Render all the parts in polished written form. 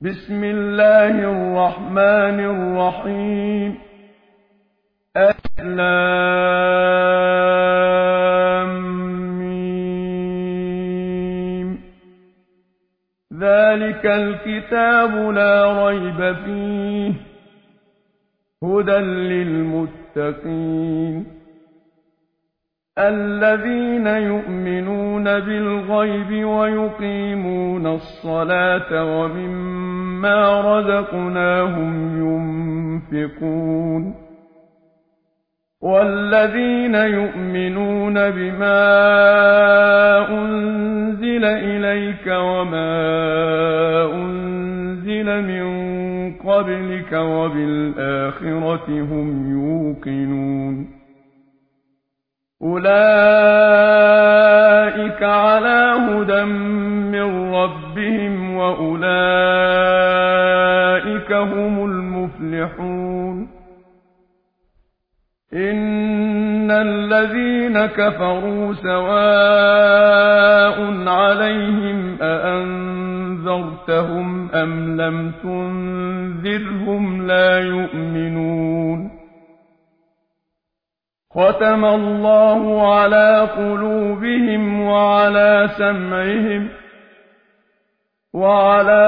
بسم الله الرحمن الرحيم ذلك الكتاب لا ريب فيه هدى للمتقين الذين يؤمنون بالغيب ويقيمون الصلاة ومما رزقناهم ينفقون والذين يؤمنون بما أنزل إليك وما أنزل من قبلك وبالآخرة هم يوقنون أولئك على هدى من ربهم وأولئك هم المفلحون إن الذين كفروا سواء عليهم أأنذرتهم أم لم تنذرهم لا يؤمنون ختم الله على قلوبهم وعلى سمعهم وعلى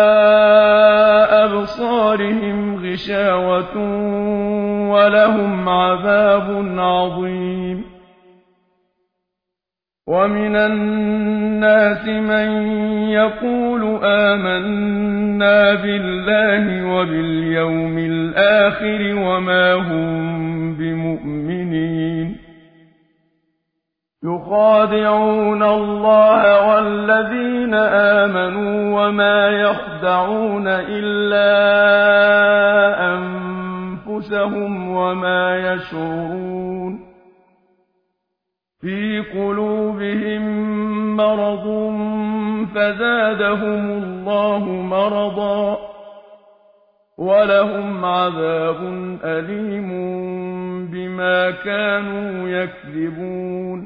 أبصارهم غشاوة ولهم عذاب عظيم ومن الناس من يقول آمنا بالله وباليوم الآخر وما هم بمؤمنين يخادعون الله والذين آمنوا وما يخدعون إلا أنفسهم وما يشعرون في قلوبهم مرض فزادهم الله مرضا ولهم عذاب أليم بما كانوا يكذبون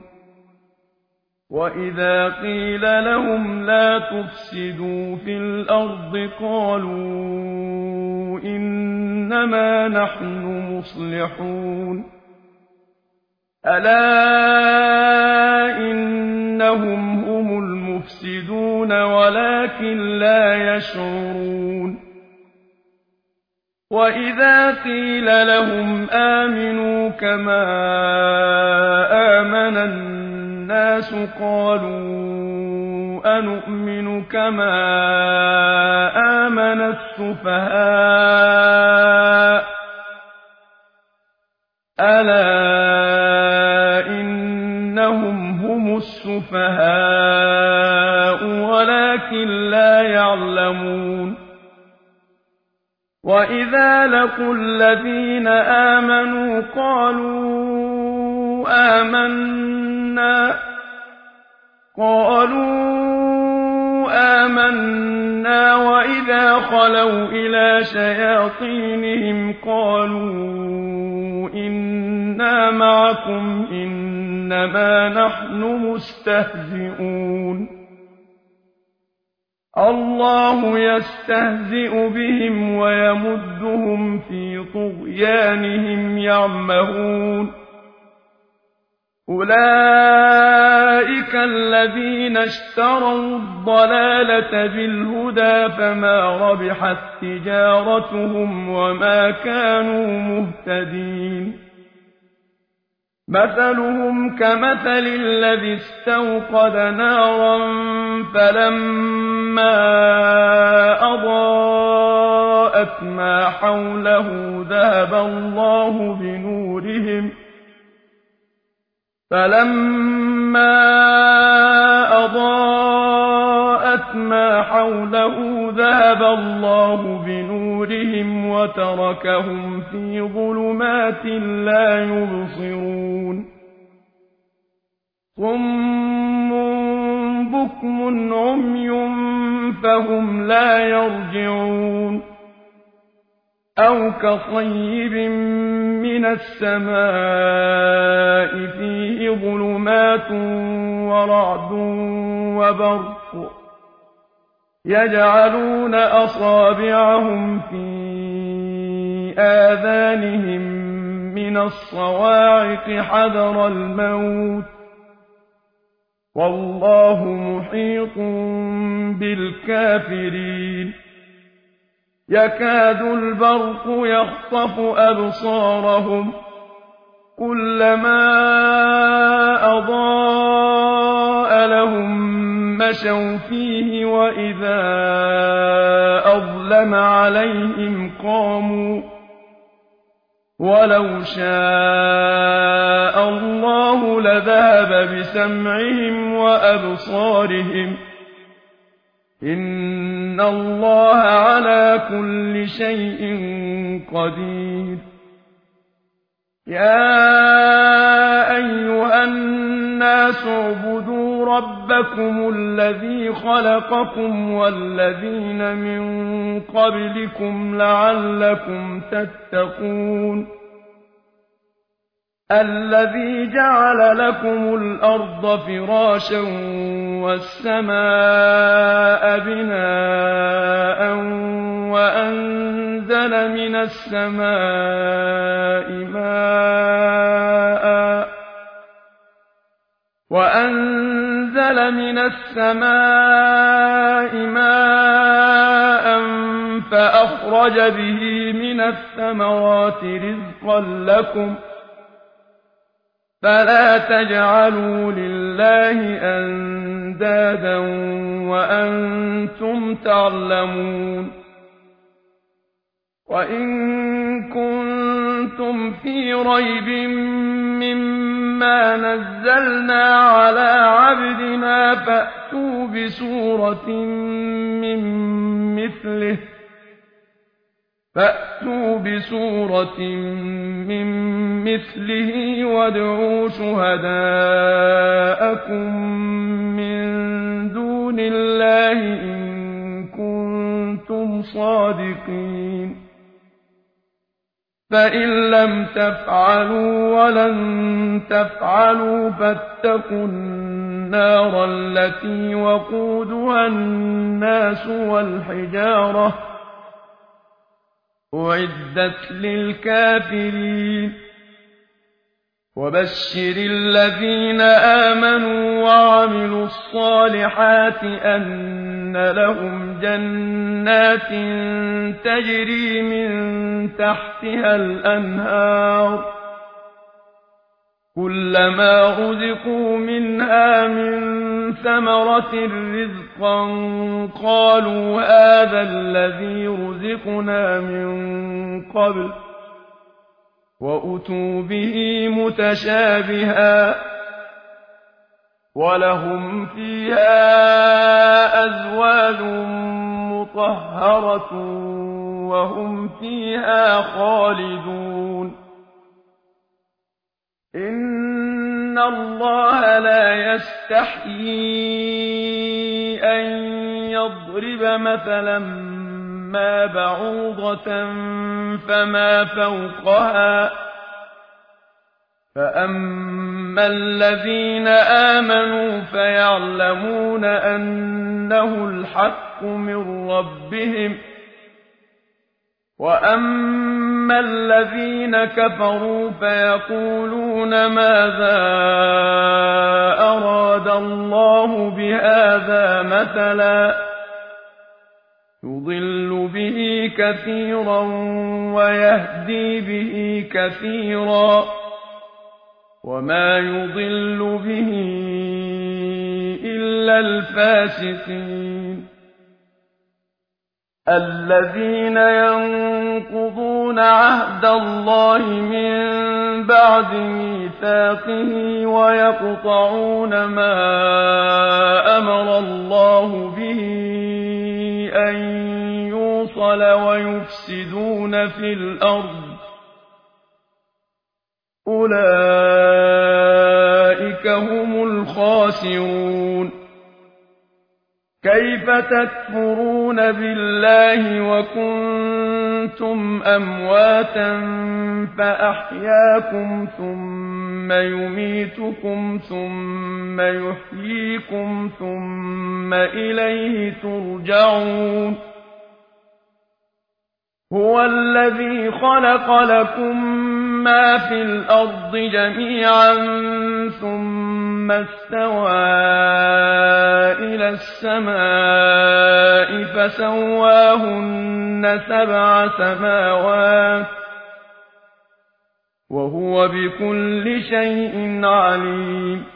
وإذا قيل لهم لا تفسدوا في الأرض قالوا إنما نحن مصلحون ألا إنهم هم المفسدون ولكن لا يشعرون وإذا قيل لهم آمنوا كما آمن الناس قالوا أنؤمن كما آمن السفهاء ألا إنهم هم السفهاء ولكن لا يعلمون وإذا لقوا الذين آمنوا قالوا آمنا وإذا خلوا إلى شياطينهم قالوا إنا معكم إنما نحن مستهزئون الله يستهزئ بهم ويمدهم في طغيانهم يعمهون أولئك الذين اشتروا الضلالة بالهدى فما ربحت تجارتهم وما كانوا مهتدين مثلهم كمثل الذي استوقد نارا فلما أضاءت ما حوله ذهب الله بنورهم وتركهم في ظلمات لا يبصرون صم بكم عمي فهم لا يرجعون أو كصيب من السماء فيه ظلمات ورعد وبرق يجعلون أصابعهم في آذانهم من الصواعق حذر الموت والله محيط بالكافرين يكاد البرق يخطف أبصارهم كلما أضاء لهم مشوا فيه وإذا أظلم عليهم قاموا ولو شاء الله لذهب بسمعهم وأبصارهم إن الله على كل شيء قدير يا أيها الناس اعبدوا ربكم الذي خلقكم والذين من قبلكم لعلكم تتقون الذي جعل لكم الأرض فراشا والسماء بناء وأنزل من السماء ماء فأخرج به من الثمرات رزقا لكم فلا تجعلوا لله أندادا وأنتم تعلمون وإن كنتم في ريب مما نزلنا على عبدنا فأتوا بسورة من مثله وادعوا شهداءكم من دون الله إن كنتم صادقين فإن لم تفعلوا ولن تفعلوا فاتقوا النار التي وقودها الناس والحجارة أعدت للكافرين وبشر الذين آمنوا وعملوا الصالحات أن لهم جنات تجري من تحتها الأنهار كلما رزقوا منها من ثمرة رزقا قالوا هذا الذي رزقنا من قبل وأتوا به متشابها ولهم فيها أزواج مطهرة وهم فيها خالدون إن الله لا يستحيي أن يضرب مثلا ما بعوضة فما فوقها فأما الذين آمنوا فيعلمون أنه الحق من ربهم وأما الذين كفروا فيقولون ماذا أراد الله بهذا مثلا يضل به كثيرا ويهدي به كثيرا وما يضل به إلا الفاسقين الذين ينقضون عهد الله من بعد ميثاقه ويقطعون ما أمر الله به أن يوصل ويفسدون في الأرض أولئك هم الخاسرون كيف تكفرون بالله وكنتم أمواتا فأحياكم ثم يميتكم ثم يحييكم ثم إليه ترجعون هو الذي خلق لكم ما في الأرض جميعا ثم استوى إلى السماء فسواهن 7 سماوات وهو بكل شيء عليم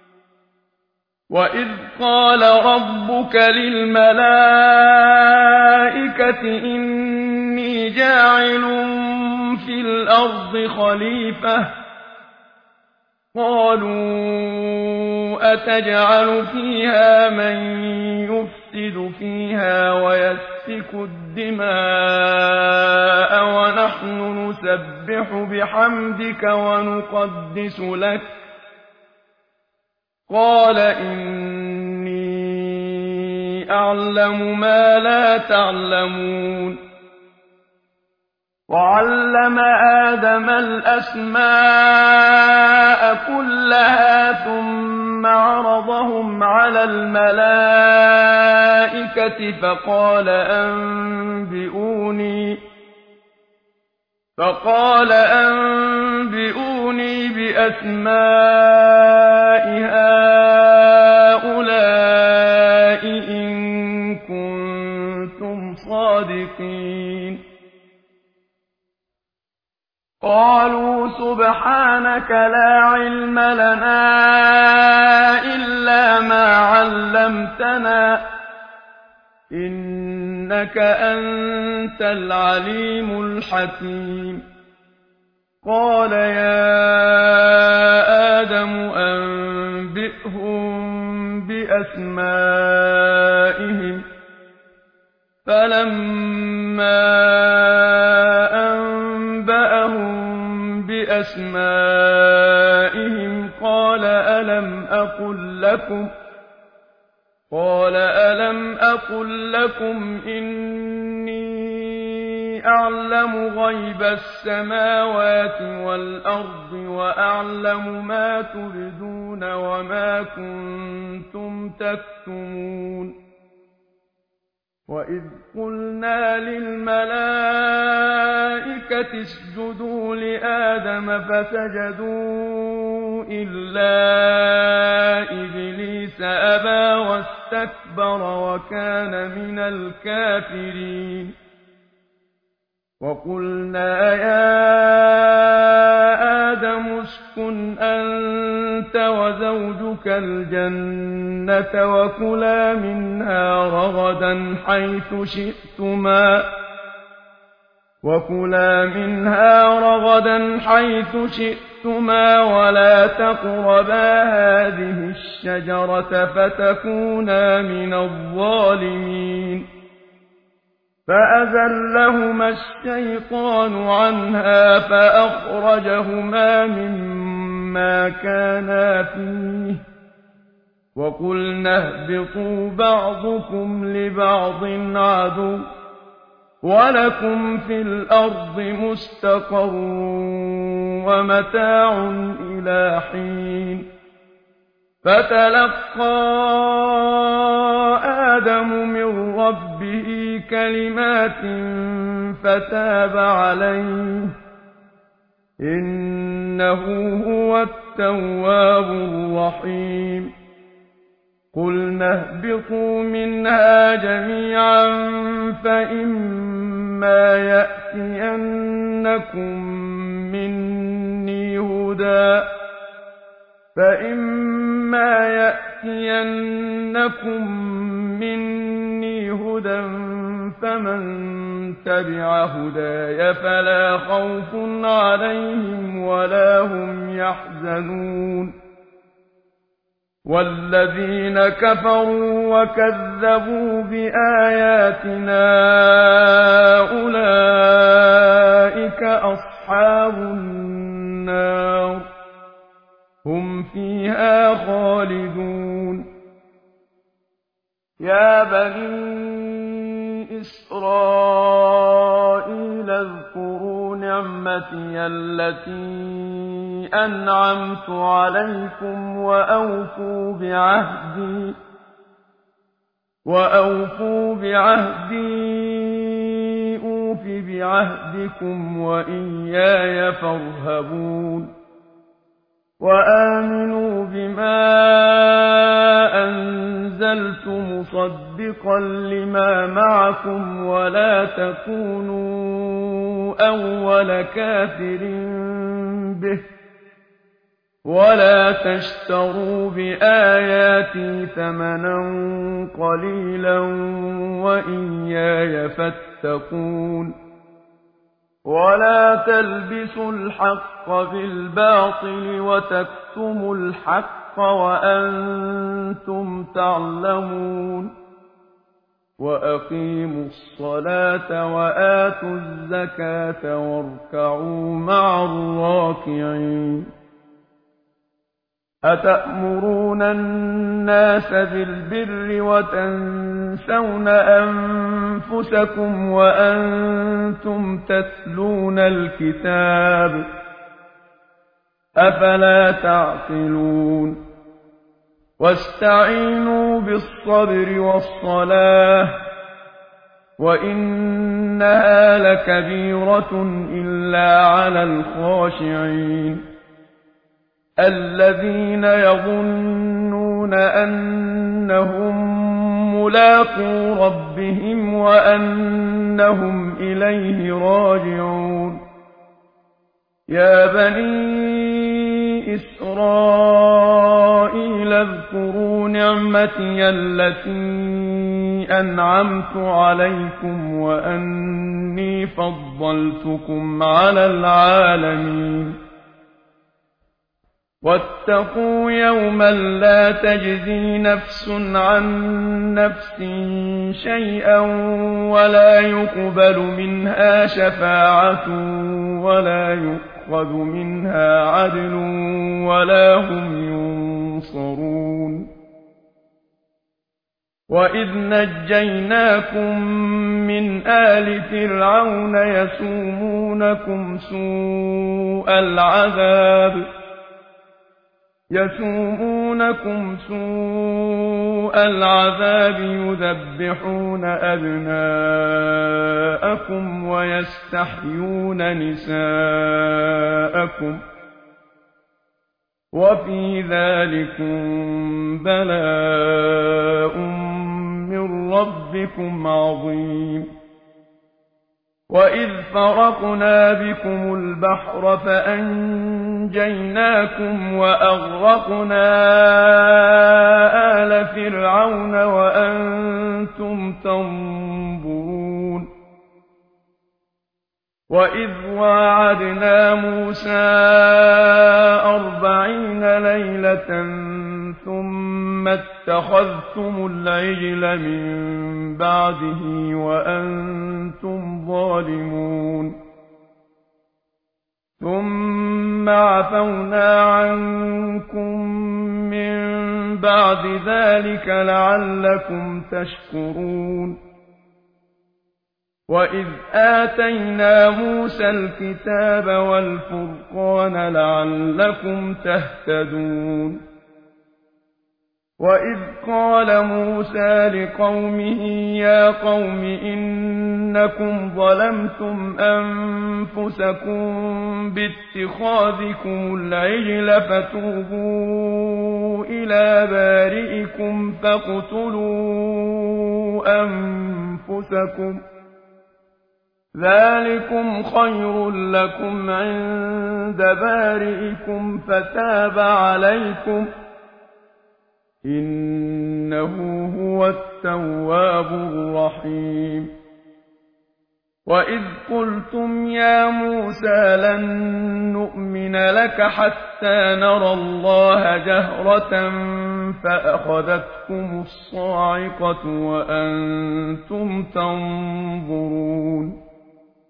وإذ قال ربك للملائكة إني جاعل في الأرض خليفة قالوا أتجعل فيها من يفسد فيها ويسفك الدماء ونحن نسبح بحمدك ونقدس لك قال إني أعلم ما لا تعلمون وعلم آدم الأسماء كلها ثم عرضهم على الملائكة فقال أنبئوني بأسماء هؤلاء إن كنتم صادقين قالوا سبحانك لا علم لنا إلا ما علمتنا إنك أنت العليم الحكيم قال يا آدم أنبئهم بأسمائهم فلما أنبأهم بأسمائهم قال ألم أقل لكم إني أعلم غيب السماوات والأرض وأعلم ما تبدون وما كنتم تكتمون وإذ قلنا للملائكة اسجدوا لآدم فسجدوا إلا إبليس أبى واستكبر وكان من الكافرين وقلنا يا آدم اسكن أنت وزوجك الجنة وكلا منها رغدا حيث شئتما ولا تقربا هذه الشجرة فتكونا من الظالمين فأزلهما الشيطان عنها فأخرجهما مما كانا فيه وقلنا اهبطوا بعضكم لبعض عدو ولكم في الأرض مستقر ومتاع إلى حين فتلقى آدم من ربه كلمات فتاب عليه إنه هو التواب الرحيم قلنا اهبطوا منها جميعا فإما يأتينكم مني هدى فمن تبع هداي فلا خوف عليهم ولا هم يحزنون والذين كفروا وكذبوا بآياتنا أولئك أصحاب النار هم فيها خالدون يا إسرائيل اذكروا نعمتي التي أنعمت عليكم وأوفوا بعهدي أوف بعهدكم وإياي فارهبون وآمنوا بما أنزلت مصدقا لما معكم ولا تكونوا أول كافر به ولا تشتروا بآياتي ثمنا قليلا وإياي فاتقون ولا تلبسوا الحق بالباطل وتكتموا الحق وأنتم تعلمون وأقيموا الصلاة وآتوا الزكاة واركعوا مع الراكعين أتأمرون الناس بالبر وتنسون أنفسكم وأنتم تتلون الكتاب أفلا تعقلون واستعينوا بالصبر والصلاة وإنها لكبيرة إلا على الخاشعين الذين يظنون أنهم ملاقو ربهم وأنهم إليه راجعون يا بني إسرائيل اذكروا نعمتي التي أنعمت عليكم وأني فضلتكم على العالمين واتقوا يوما لا تجزي نفس عن نفس شيئا ولا يقبل منها شفاعة ولا يؤخذ منها عدل ولا هم ينصرون وإذ نجيناكم من آل فرعون يسومونكم سوء العذاب يذبحون أبناءكم ويستحيون نساءكم وفي ذلكم بلاء من ربكم عظيم وإذ فرقنا بكم البحر فأنجيناكم وأغرقنا آل فرعون وأنتم تنظرون وإذ واعدنا موسى 40 ليلة ثم اتخذتم العجل من بعده وأنتم ظالمون ثم عفونا عنكم من بعد ذلك لعلكم تشكرون وإذ آتينا موسى الكتاب والفرقان لعلكم تهتدون وإذ قال موسى لقومه يا قوم إنكم ظلمتم أنفسكم باتخاذكم العجل فتوبوا إلى بارئكم فاقتلوا أنفسكم ذلكم خير لكم عند بارئكم فتاب عليكم إنه هو التواب الرحيم وإذ قلتم يا موسى لن نؤمن لك حتى نرى الله جهرة فأخذتكم الصاعقة وأنتم تنظرون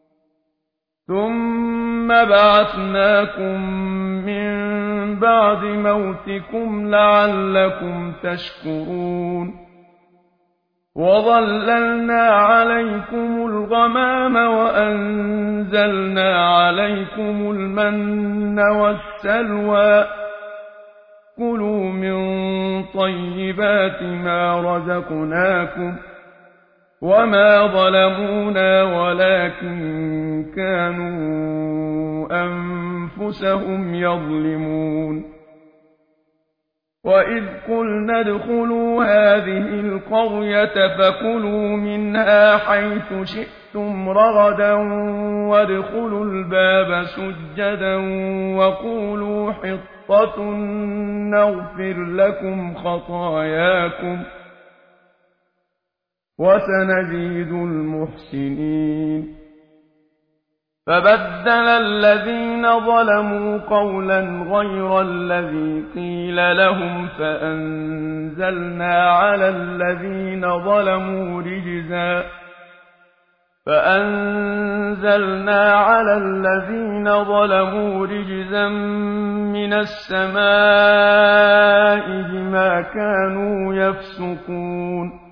ثم بعثناكم من بعد موتكم لعلكم تشكرون وَظَلَّلْنَا عَلَيْكُمُ الْغَمَامَ وَأَنزَلْنَا عَلَيْكُمُ الْمَنَّ وَالسَّلْوَىٰ ۖ كُلُوا مِن طَيِّبَاتِ مَا رَزَقْنَاكُمْ ۖ وَمَا ظَلَمُونَا وَلَٰكِن كَانُوا أَنفُسَهُمْ يَظْلِمُونَ وَإِذْ قُلْنَا ادْخُلُوا هَٰذِهِ الْقَرْيَةَ فَكُلُوا مِنْهَا حَيْثُ شِئْتُمْ رَغَدًا وَادْخُلُوا الْبَابَ سُجَّدًا وَقُولُوا حِطَّةٌ نَّغْفِرْ لَكُمْ خَطَايَاكُمْ ۚ وَسَنَزِيدُ الْمُحْسِنِينَ فَبَدَّلَ الَّذِينَ ظَلَمُوا قَوْلًا غَيْرَ الَّذِي قِيلَ لَهُمْ فَأَنزَلْنَا عَلَى الَّذِينَ ظَلَمُوا رِجْزًا مِّنَ السَّمَاءِ بِمَا كَانُوا يَفْسُقُونَ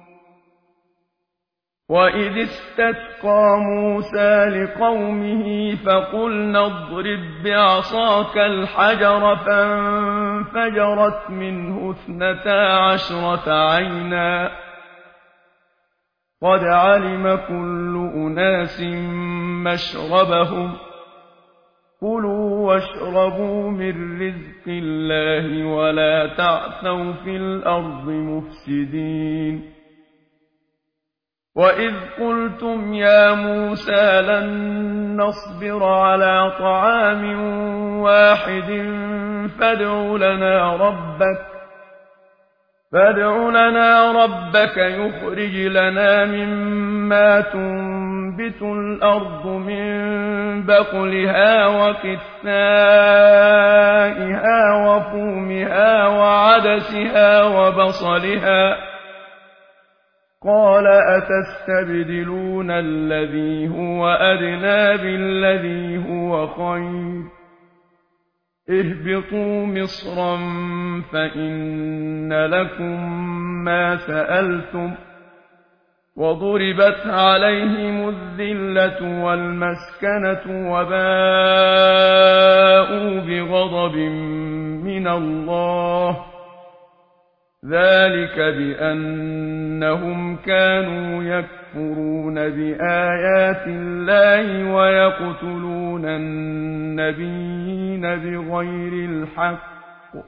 وَإِذِ اسْتَسْقَىٰ مُوسَىٰ لِقَوْمِهِ فَقُلْنَا اضْرِب بِّعَصَاكَ الْحَجَرَ فَانفَجَرَتْ مِنْهُ 12 عَيْنًا ۖ قَدْ عَلِمَ كُلُّ أُنَاسٍ مَّشْرَبَهُمْ ۖ كُلُوا وَاشْرَبُوا مِن رِّزْقِ اللَّهِ وَلَا تَعْثَوْا فِي الْأَرْضِ مُفْسِدِينَ وَإِذْ قُلْتُمْ يَا مُوسَىٰ لَن نَّصْبِرَ عَلَىٰ طَعَامٍ وَاحِدٍ فَادْعُ لَنَا رَبَّكَ يُخْرِجْ لَنَا مِمَّا تُنبِتُ الْأَرْضُ مِن بَقْلِهَا وَقِثَّائِهَا وَفُومِهَا وَعَدَسِهَا وَبَصَلِهَا ۖ قَالَ أَتَسْتَبْدِلُونَ الَّذِي هُوَ أَدْنَىٰ بِالَّذِي هُوَ خَيْرٌ ۚ اهْبِطُوا مِصْرًا فَإِنَّ لَكُم مَّا سَأَلْتُمْ ۗ وَضُرِبَتْ عَلَيْهِمُ الذِّلَّةُ وَالْمَسْكَنَةُ وَبَاءُوا بِغَضَبٍ مِّنَ اللَّهِ ۗ ذَٰلِكَ بِأَنَّهُمْ كَانُوا يَكْفُرُونَ بِآيَاتِ اللَّهِ وَيَقْتُلُونَ النَّبِيِّينَ بِغَيْرِ الْحَقِّ ۗ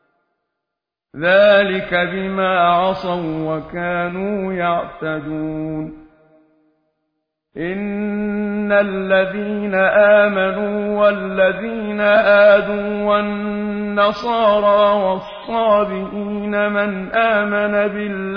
ذَٰلِكَ بِمَا عَصَوا وَّكَانُوا يَعْتَدُونَ إِنَّ الَّذِينَ آمَنُوا وَالَّذِينَ هَادُوا وَالنَّصَارَىٰ وَالصَّابِئِينَ مَنْ آمَنَ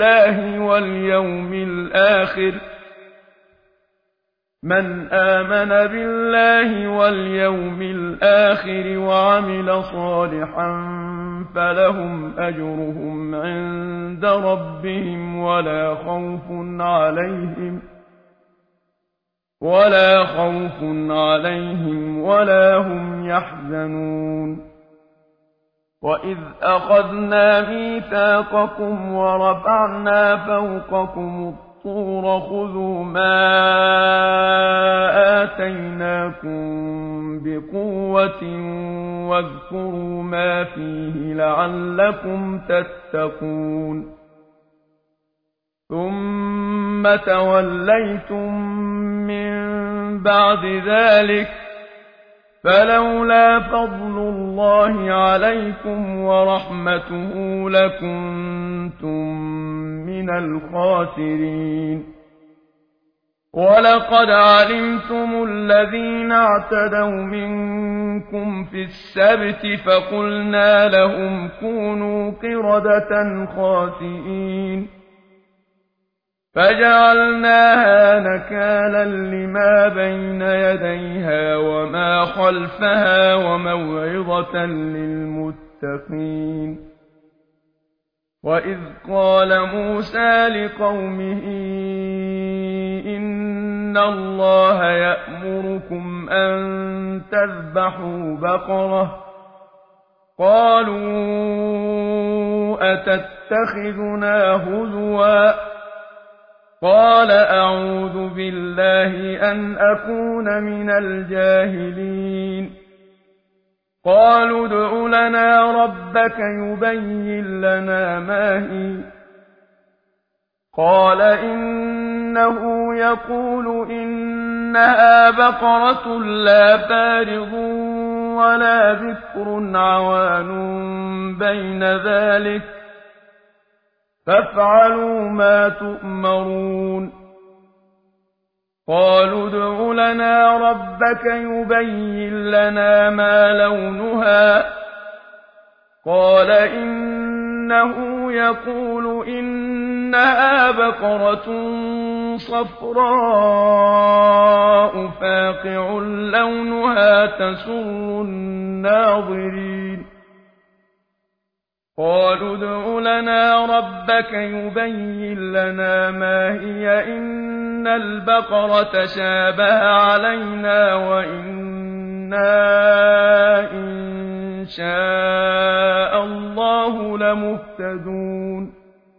بِاللَّهِ وَالْيَوْمِ الْآخِرِ وَعَمِلَ صَالِحًا فَلَهُمْ أَجْرُهُمْ عِندَ رَبِّهِمْ وَلَا خَوْفٌ عَلَيْهِمْ وَلَا هُمْ يَحْزَنُونَ وَإِذْ أَخَذْنَا مِيثَاقَكُمْ وَرَفَعْنَا فَوْقَكُمُ الطُّورَ خُذُوا مَا آتَيْنَاكُم بِقُوَّةٍ وَاذْكُرُوا مَا فِيهِ لَعَلَّكُمْ تَتَّقُونَ ثُمَّ تَوَلَّيْتُم مِّن بَعْدِ ذَٰلِكَ فَلَوْلَا فَضْلُ اللَّهِ عَلَيْكُمْ وَرَحْمَتُهُ لَكُنتُم مِّنَ الْخَاسِرِينَ وَلَقَدْ عَلِمْتُمُ الَّذِينَ اعْتَدَوْا مِنكُمْ فِي السَّبْتِ فَقُلْنَا لَهُمْ كُونُوا قِرَدَةً خَاسِئِينَ فَجَعَلْنَاهَا نَكَالًا لِّمَا بَيْنَ يَدَيْهَا وَمَا خَلْفَهَا وَمَوْعِظَةً لِّلْمُتَّقِينَ وَإِذْ قَالَ مُوسَىٰ لِقَوْمِهِ إِنَّ اللَّهَ يَأْمُرُكُمْ أَن تَذْبَحُوا بَقَرَةً ۖ قَالُوا أَتَتَّخِذُنَا هُزُوًا قال أعوذ بالله أن أكون من الجاهلين قالوا ادع لنا ربك يبين لنا ما هي قال إنه يقول إنها بقرة لا فارض ولا بكر عوان بين ذلك فافعلوا ما تؤمرون قالوا ادع لنا ربك يبين لنا ما لونها قال إنه يقول إنها بقرة صفراء فاقع لونها تسر الناظرين قالوا ادع لنا ربك يبين لنا ما هي إن البقرة شابه علينا وإنا إن شاء الله لمهتدون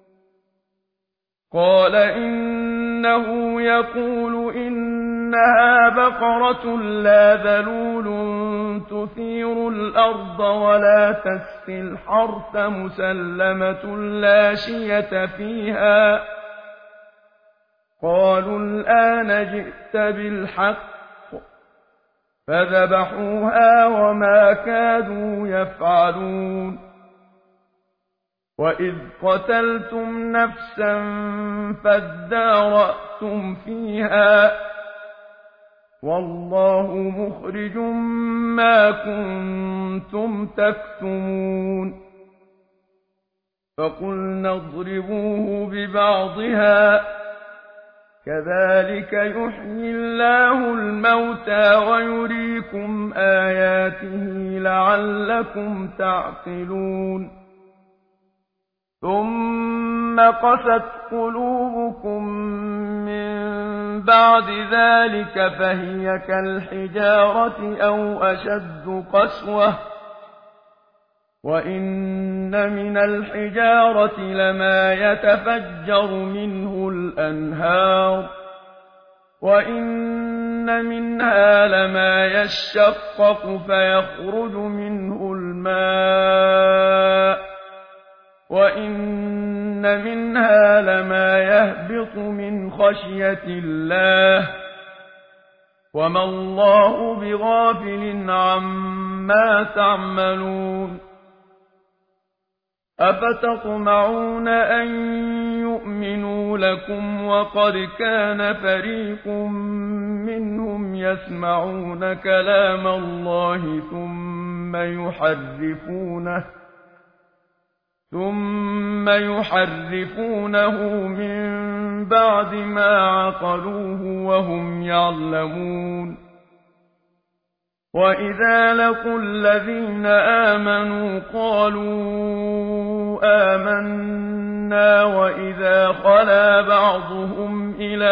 قال إنه يقول إنها بقرة لا ذلول تثير الأرض ولا تسقي الحرث مسلمة لا شية فيها قالوا الآن جئت بالحق فذبحوها وما كادوا يفعلون وإذ قتلتم نفسا فادارأتم فيها والله مخرج ما كنتم تكتمون فقلنا اضربوه ببعضها كذلك يحيي الله الموتى ويريكم آياته لعلكم تعقلون ثم قست قلوبكم من بعد ذلك فهي كالحجارة أو أشد قسوة وإن من الحجارة لما يتفجر منه الأنهار وإن منها لما يشقق فيخرج منه الماء وإن منها لما يهبط من خشية الله وما الله بغافل عما تعملون أفتطمعون أن يؤمنوا لكم وقد كان فريق منهم يسمعون كلام الله ثم يحرفونه من بعد ما عقلوه وهم يعلمون وإذا لقوا الذين آمنوا قالوا آمنا وإذا خلا بعضهم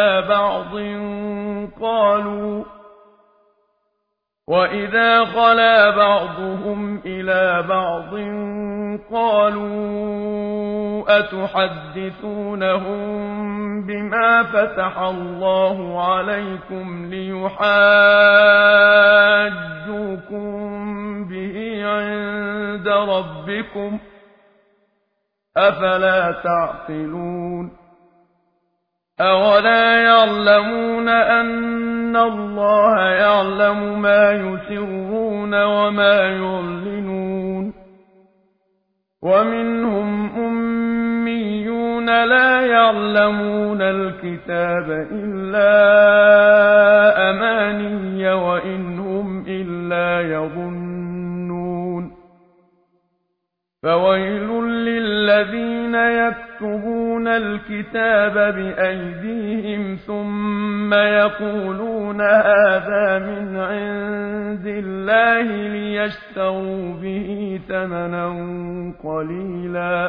إلى بعض قالوا أتحدثونهم بما فتح الله عليكم ليحاجوكم به عند ربكم أفلا تعقلون أولا يعلمون أن الله يعلم ما يسرون وما يعلنون ومنهم أميون لا يعلمون الكتاب إلا أماني وإن هم إلا يظنون فويل للذين يكتبون الكتاب بأيديهم ثم يقولون هذا من عند الله ليشتروا به ثمنا قليلا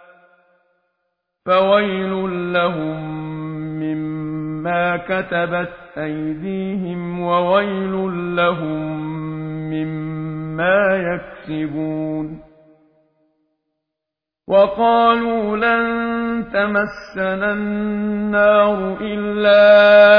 فويل لهم مما كتبت أيديهم وويل لهم مما يكسبون وقالوا لن تمسنا النار إلا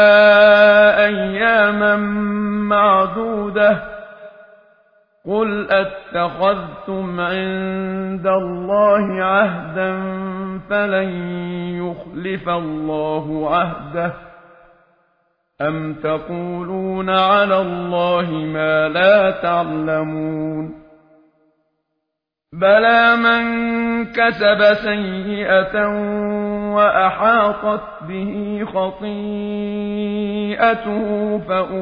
أياما معدودة قل أتخذتم عند الله عهدا فلن يخلف الله عهده أم تقولون على الله ما لا تعلمون بلى من كسب سيئة وأحاطت به خطيئته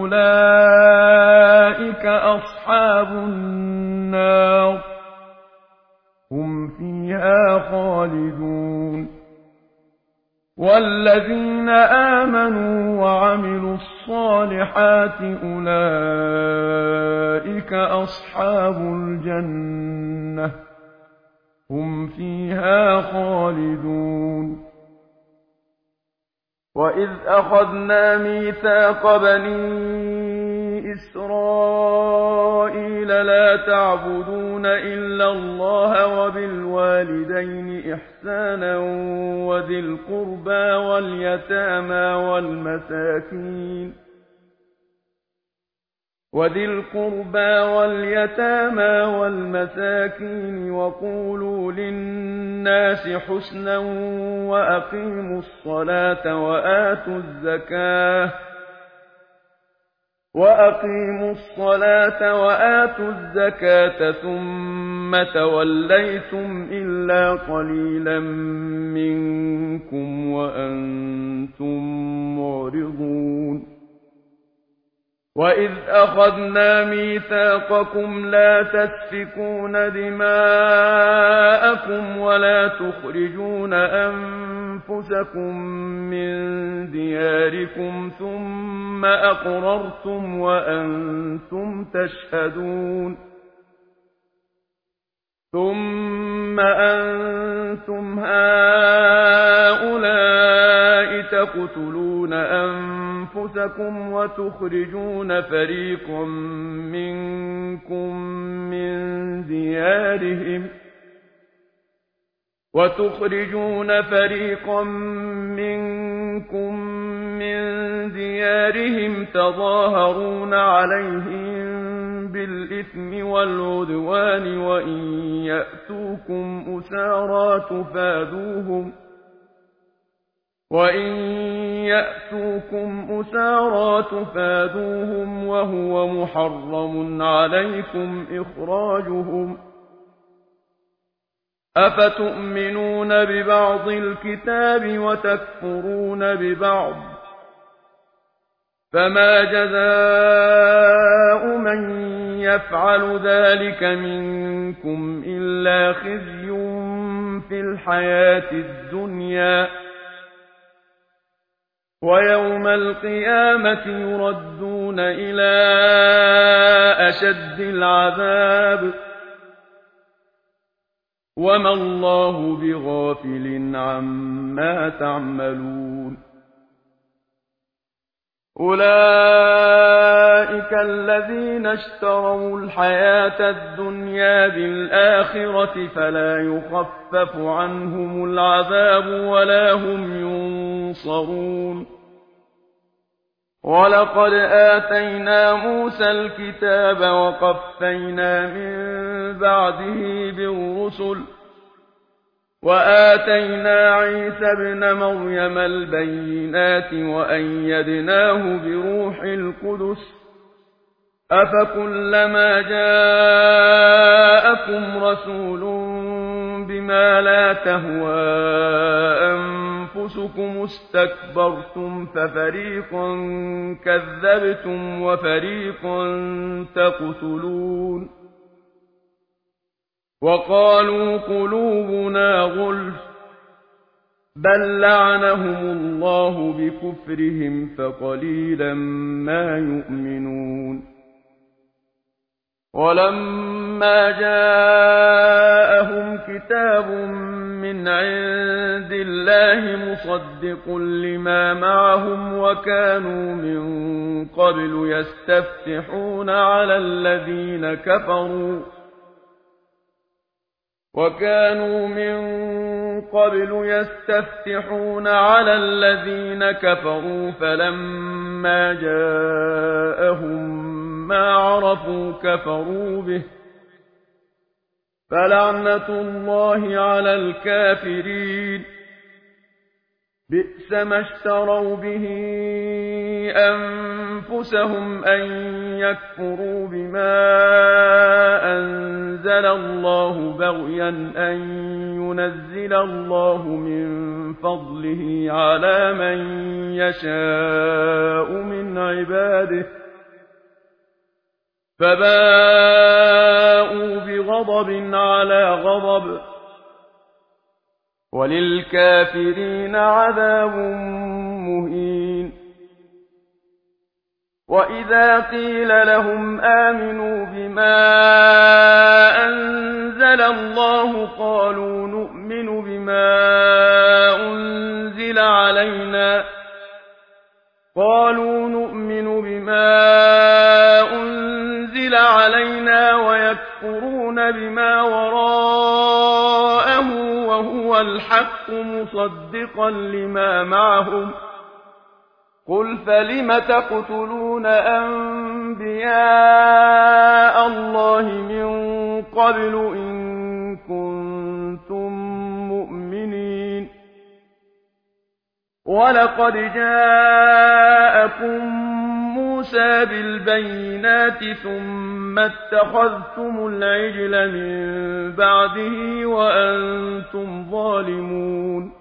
فأولئك أصحاب النار هم فيها خالدون والذين آمنوا وعملوا الصالحات أولئك أصحاب الجنة هم فيها خالدون وإذ أخذنا ميثاق بني إسرائيل لا تعبدون إلا الله وبالوالدين إحسانا وذي القربى واليتامى والمساكين وقولوا للناس حسنا وأقيموا الصلاة وآتوا الزكاة ثم توليتم إلا قليلا منكم وأنتم معرضون وإذ أخذنا ميثاقكم لا تسفكون دماءكم ولا تخرجون أنفسكم من دياركم ثم أقررتم وأنتم تشهدون ثم أنتم هؤلاء تقتلون أنفسكم وتخرجون فريقا منكم من ديارهم تظاهرون عليهم بالإثم والعدوان وإن يأتوكم أسارى تفادوهم وهو محرم عليكم إخراجهم أفتؤمنون ببعض الكتاب وتكفرون ببعض فما جزاء من يفعل ذلك منكم إلا خزي في الحياة الدنيا ويوم القيامة يردون إلى أشد العذاب وما الله بغافل عما تعملون أولئك الذين اشتروا الحياة الدنيا بالآخرة فلا يخفف عنهم العذاب ولا هم ينصرون ولقد آتينا موسى الكتاب وقفينا من بعده بالرسل وآتينا عيسى ابن مريم البينات وأيدناه بروح القدس أفكلما جاءكم رسول بما لا تهوى أنفسكم استكبرتم ففريقا كذبتم وفريقا تقتلون وقالوا قلوبنا غلف بل لعنهم الله بكفرهم فقليلا ما يؤمنون ولما جاءهم كتاب من عند الله مصدق لما معهم وكانوا من قبل يستفتحون على الذين كفروا وكانوا من قبل يستفتحون على الذين كفروا فلما جاءهم ما عرفوا كفروا به فلعنة الله على الكافرين بئس ما اشتروا به أنفسهم أن يكفروا بما أنزل الله بغيا أن ينزل الله من فضله على من يشاء من عباده فباءوا بغضب على غضب وللكافرين عذاب مهين وإذا قيل لهم آمنوا بما أنزل الله قالوا نؤمن بما أنزل علينا ويكفرون بما وراءه وهو الحق مصدقا لما معهم قل فلم تقتلون أنبياء الله من قبل إن كنتم مؤمنين ولقد جاءكم موسى بالبينات ثم اتخذتم العجل من بعده وأنتم ظالمون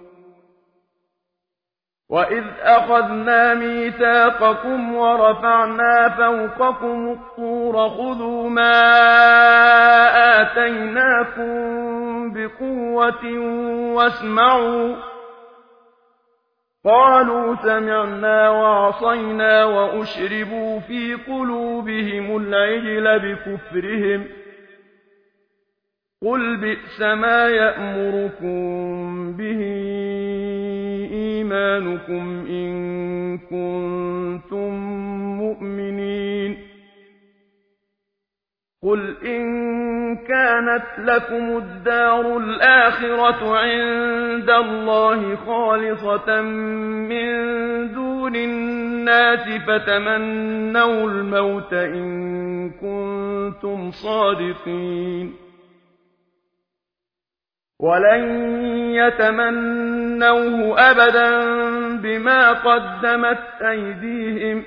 وإذ أخذنا ميثاقكم ورفعنا فوقكم الطور خذوا ما آتيناكم بقوة واسمعوا قالوا سمعنا وعصينا وأشربوا في قلوبهم العجل بكفرهم قل بئس ما يأمركم به إيمانكم إن كنتم مؤمنين قل إن كانت لكم الدار الآخرة عند الله خالصة من دون الناس فتمنوا الموت إن كنتم صادقين ولن يتمنوه أبدا بما قدمت أيديهم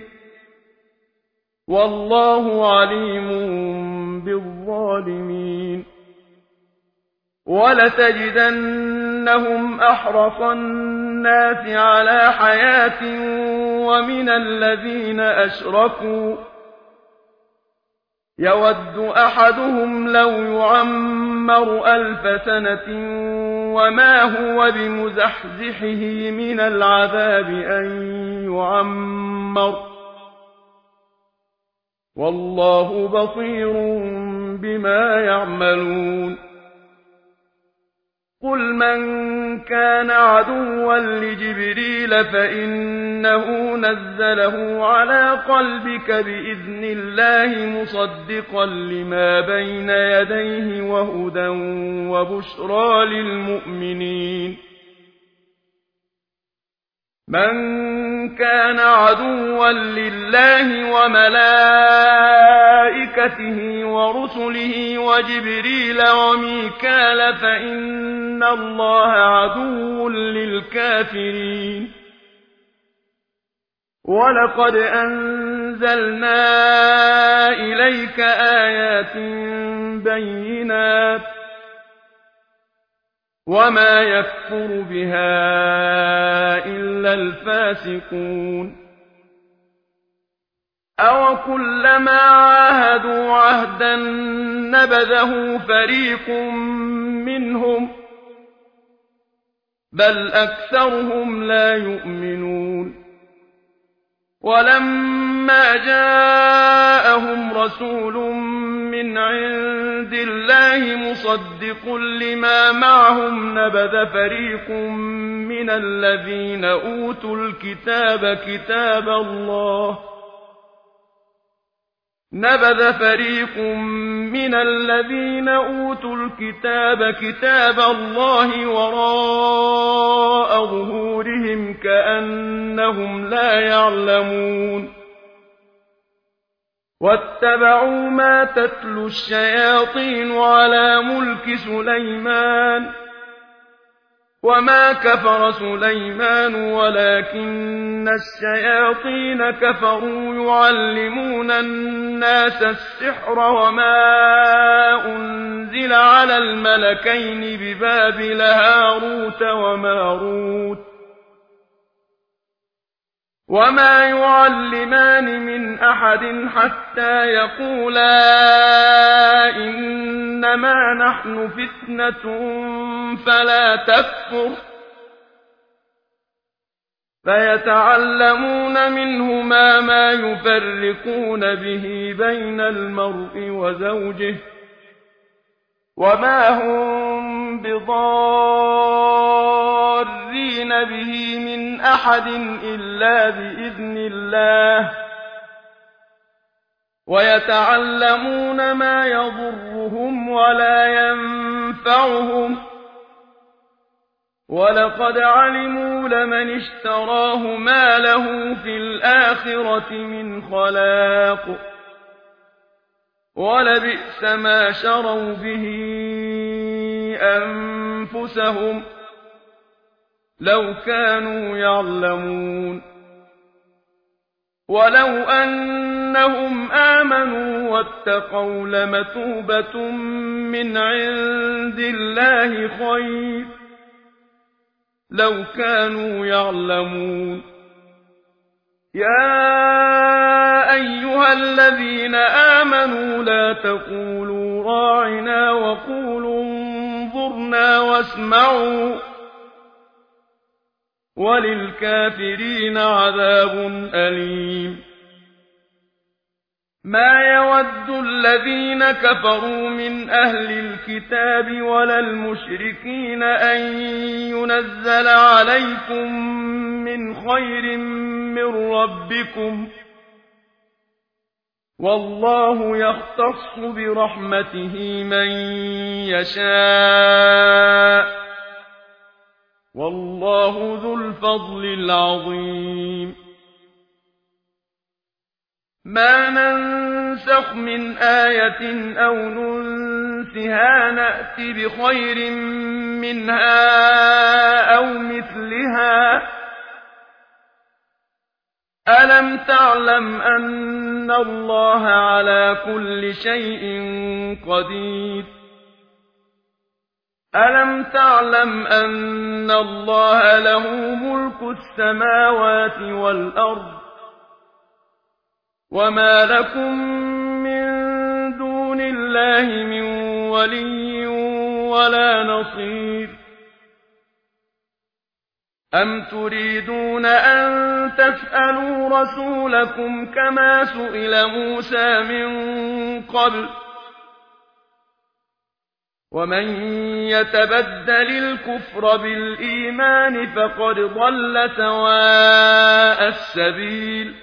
والله عليم بالظالمين ولتجدنهم أحرص الناس على حياة ومن الذين أشركوا يود أحدهم لو يعمر 1000 سنة وما هو بمزحزحه من العذاب أن يعمر والله بصير بما يعملون قل من كان عدوا لجبريل فإنه نزله على قلبك بإذن الله مصدقا لما بين يديه وهدى وبشرى للمؤمنين من كان عدوا لله وملائكته ورسله وجبريل وميكال فإن الله عدو للكافرين ولقد أنزلنا إليك آيات بينات وما يكفر بها إلا الفاسقون أو كلما عاهدوا عهدا نبذه فريق منهم بل أكثرهم لا يؤمنون ولما جاءهم رسول من عند الله مصدق لما معهم نبذ فريق من الذين أوتوا الكتاب كتاب الله نبذ فريق من الذين أوتوا الكتاب كتاب الله وراء ظهورهم كأنهم لا يعلمون واتبعوا ما تتلو الشياطين على ملك سليمان وما كفر سليمان ولكن الشياطين كفروا يعلمون الناس السحر وما أنزل على الملكين ببابل هاروت وماروت وما يعلمان من أحد حتى يقولا إنما نحن فتنة فلا تكفر فيتعلمون منهما ما يفرقون به بين المرء وزوجه وما هم بضارين به من أحد إلا بإذن الله ويتعلمون ما يضرهم ولا ينفعهم ولقد علموا لمن اشتراه ما له في الآخرة من خلاق ولبئس ما شروا به أنفسهم لو كانوا يعلمون ولو أنهم آمنوا واتقوا لمثوبة من عند الله خير لو كانوا يعلمون يا أيها الذين آمنوا لا تقولوا راعنا وقولوا انظرنا واسمعوا وللكافرين عذاب أليم ما يود الذين كفروا من أهل الكتاب ولا المشركين أن ينزل عليكم من خير من ربكم والله يختص برحمته من يشاء والله ذو الفضل العظيم ما ننسخ من آية أو ننسها نأت بخير منها أو مثلها ألم تعلم أن الله على كل شيء قدير ألم تعلم أن الله له ملك السماوات والأرض وما لكم من دون الله من ولي ولا نصير أم تريدون أن تسألوا رسولكم كما سئل موسى من قبل ومن يتبدل الكفر بالإيمان فقد ضل سواء السبيل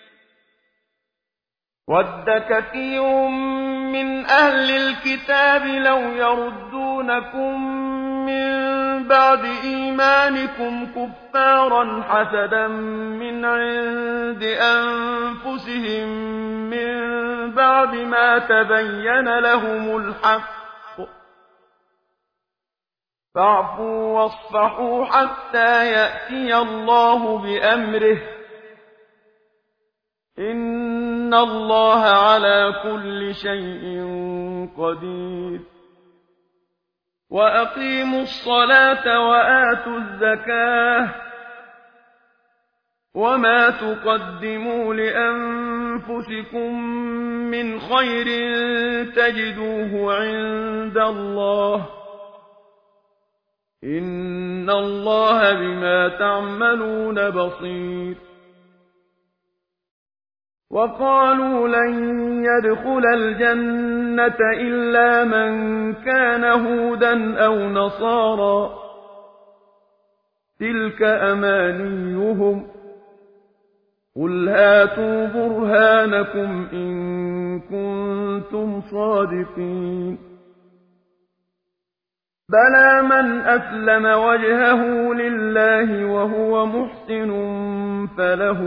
ود كثير من أهل الكتاب لو يردونكم من بعد إيمانكم كفارا حسدا من عند أنفسهم من بعد ما تبين لهم الحق فاعفوا واصفحوا حتى يأتي الله بأمره إن الله على كل شيء قدير وأقيموا الصلاة وآتوا الزكاة وما تقدموا لأنفسكم من خير تجدوه عند الله إن الله بما تعملون بصير وقالوا لن يدخل الجنة إلا من كان هودا أو نصارى تلك أمانيهم قل هاتوا برهانكم إن كنتم صادقين بلى من أسلم وجهه لله وهو محسن فله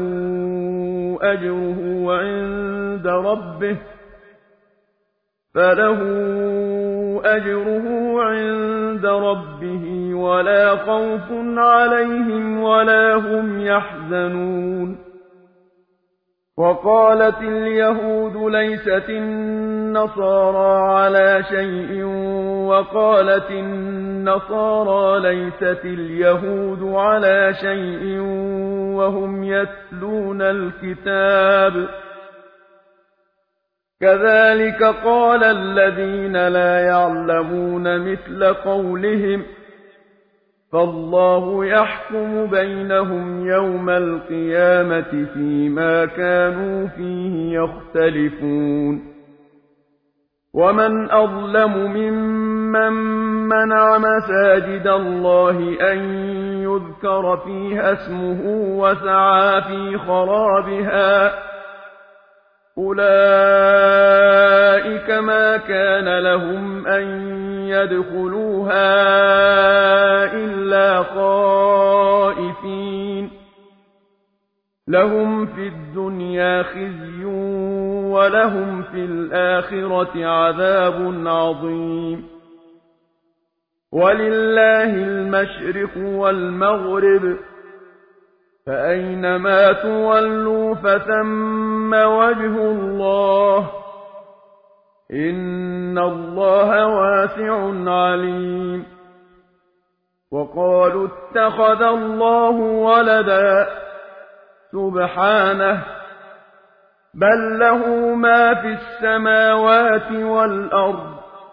أجره عند ربه ولا خوف عليهم ولا هم يحزنون وقالت اليهود ليست النصارى على شيء وقالت النصارى ليست اليهود على شيء وهم يتلون الكتاب كذلك قال الذين لا يعلمون مثل قولهم فالله يحكم بينهم يوم القيامة فيما كانوا فيه يختلفون ومن أظلم ممن منع مساجد الله أن يذكر فيها اسمه وسعى في خرابها أولئك ما كان لهم أن يدخلوها إلا خائفين لهم في الدنيا خزي ولهم في الآخرة عذاب عظيم ولله المشرق والمغرب فأينما تولوا فثم وجه الله إن الله واسع عليم وقالوا اتخذ الله ولدا سبحانه بل له ما في السماوات والأرض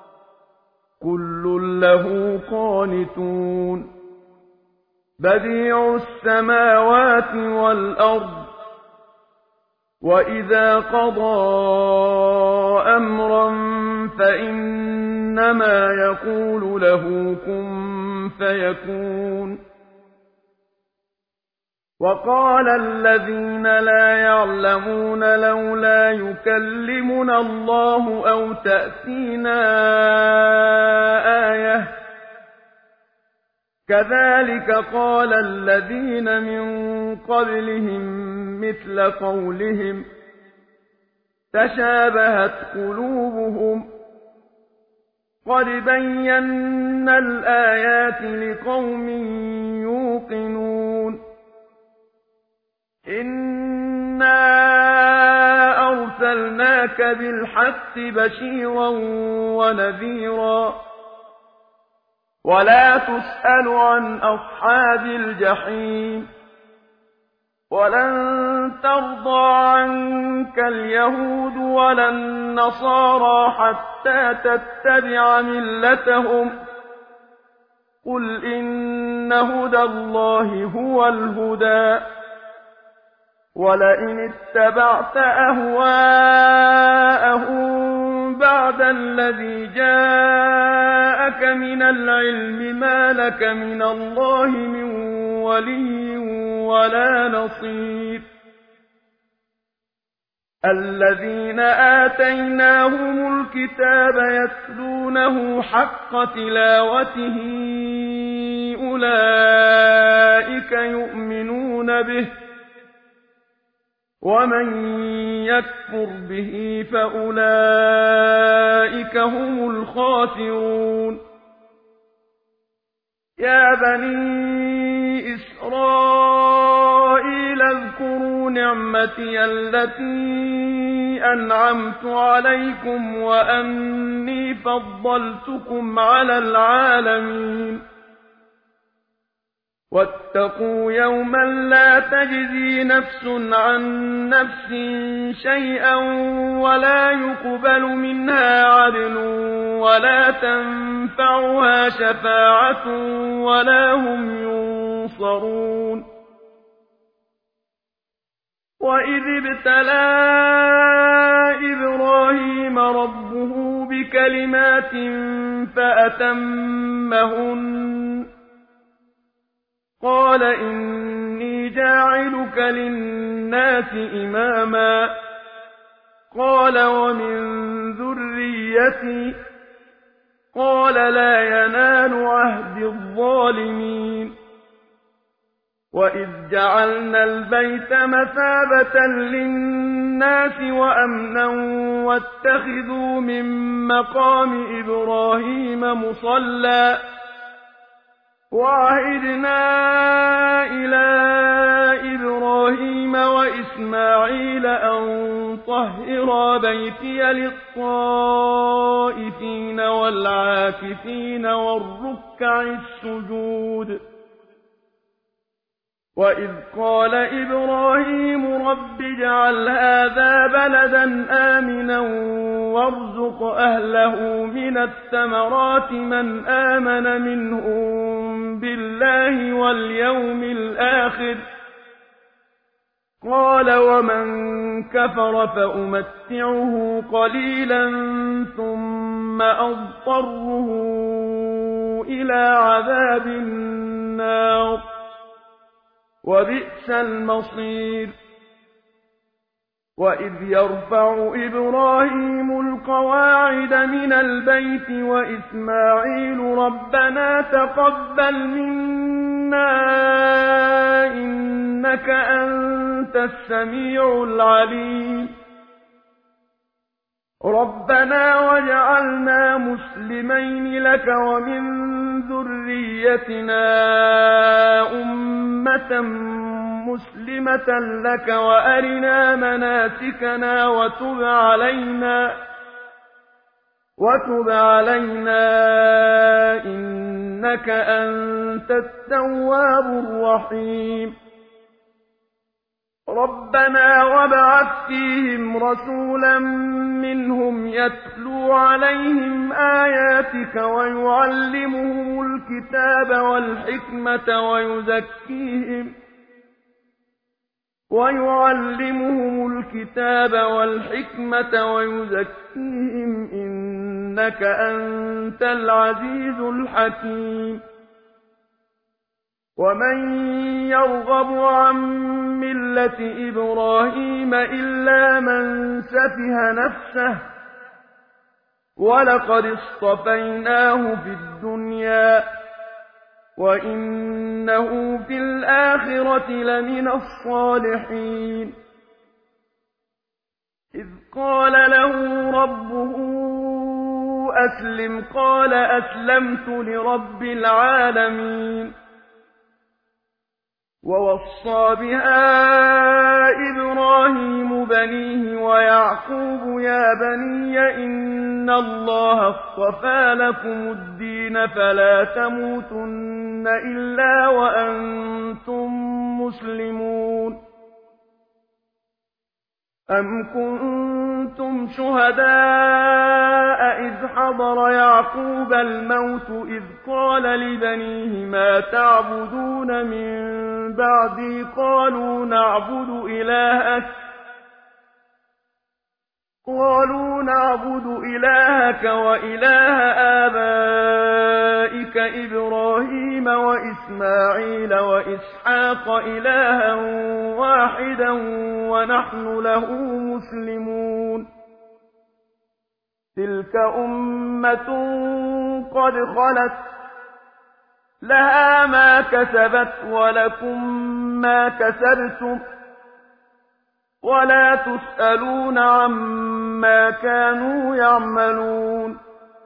كل له قانتون بديع السماوات والأرض وإذا قضى أمرا فإنما يقول له كن فيكون وقال الذين لا يعلمون لولا يكلمنا الله أو تأتينا آية كذلك قال الذين من قبلهم مثل قولهم تشابهت قلوبهم قد بينا الآيات لقوم يوقنون إنا أرسلناك بالحق بشيرا ونذيرا ولا تسأل عن أصحاب الجحيم ولن ترضى عنك اليهود ولا النصارى حتى تتبع ملتهم قل إن هدى الله هو الهدى ولئن اتبعت أهواءهم بعد الذي جاءك من العلم ما لك من الله من ولي ولا نصير الذين آتيناهم الكتاب يتلونه حق تلاوته أولئك يؤمنون به ومن يكفر به فأولئك هم الخاسرون يا بني إسرائيل اذكروا نعمتي التي أنعمت عليكم وأني فضلتكم على العالمين واتقوا يوما لا تجزي نفس عن نفس شيئا ولا يقبل منها عدل ولا تنفعها شفاعة ولا هم ينصرون وإذ ابتلى إبراهيم ربه بكلمات فأتمهن قال إني جاعلك للناس إماما قال ومن ذريتي قال لا ينال عهد الظالمين وإذ جعلنا البيت مثابة للناس وأمنا واتخذوا من مقام إبراهيم مصلى وعهدنا إلى إبراهيم وإسماعيل أن طهرا بيتي للطائفين والعاكفين والركع السجود وإذ قال إبراهيم رب اجعل هذا بلدا آمنا وارزق أهله من الثمرات من آمن منهم بالله واليوم الآخر قال ومن كفر فأمتعه قليلا ثم أضطره إلى عذاب النار وبئس المصير وإذ يرفع إبراهيم القواعد من البيت وإسماعيل ربنا تقبل منا إنك أنت السميع العليم ربنا واجعلنا مسلمين لك ومن ذريتنا أمة مسلمة لك وأرنا مناسكنا وتب علينا إنك أنت التواب الرحيم ربنا وابعث فيهم رسولا منهم يتلو عليهم آياتك ويعلمهم الكتاب والحكمة ويزكيهم إنك أنت العزيز الحكيم ومن يرغب عن ملة إبراهيم إلا من سفه نفسه ولقد اصطفيناه في الدنيا وإنه في الآخرة لمن الصالحين إذ قال له ربه أسلم قال أسلمت لرب العالمين ووصى بها إبراهيم بنيه ويعقوب يا بني إن الله اصطفى لكم الدين فلا تموتن إلا وأنتم مسلمون أم كنتم شهداء إذ حضر يعقوب الموت إذ قال لبنيه ما تعبدون من بعدي قالوا نعبد إلهك وإله آبائك إبراهيم وإسماعيل وإسحاق إلها واحدا ونحن له مسلمون تلك أمة قد خلت لها ما كسبت ولكم ما كسبتم ولا تسألون عما كانوا يعملون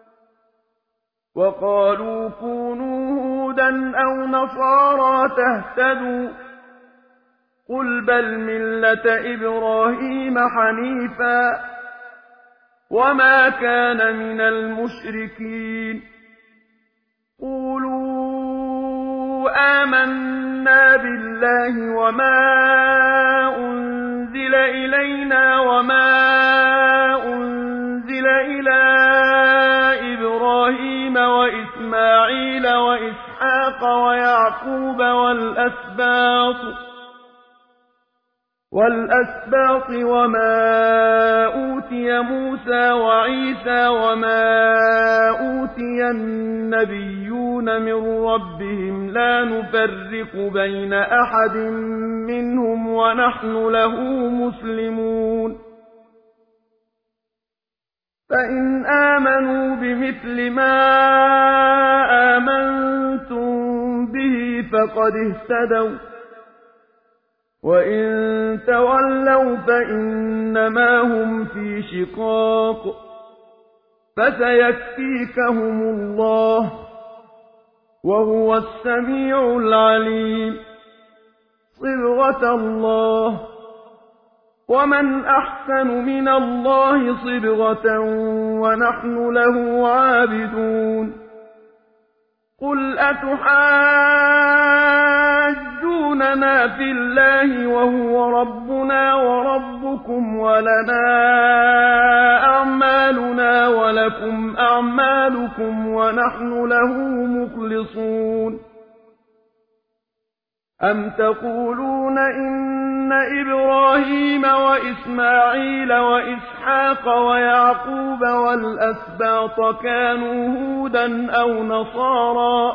وقالوا كونوا هودا أو نصارى تهتدوا قل بل ملة إبراهيم حنيفا وما كان من المشركين قولوا آمنا بالله وما أنزل إلينا وما أنزل إلى إبراهيم وإسماعيل وإسحاق ويعقوب والأسباط وما أوتي موسى وعيسى وما أوتي النبيون من ربهم لا نفرق بين أحد منهم ونحن له مسلمون فإن آمنوا بمثل ما آمنتم به فقد اهتدوا وإن تولوا فإنما هم في شقاق فسيكفيكهم الله وهو السميع العليم صبغة الله ومن أحسن من الله صبغة ونحن له عابدون قل أتحاجوننا في الله وهو ربنا وربكم ولنا أعمالنا ولكم أعمالكم ونحن له مخلصون أم تقولون إن إبراهيم وإسماعيل وإسحاق ويعقوب والأسباط كانوا هودا أو نصارى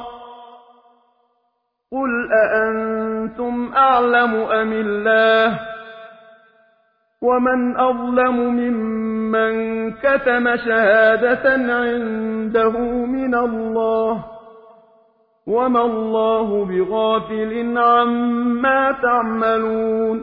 قل أأنتم أعلم أم الله ومن أظلم ممن كتم شهادة عنده من الله وما الله بغافل عما تعملون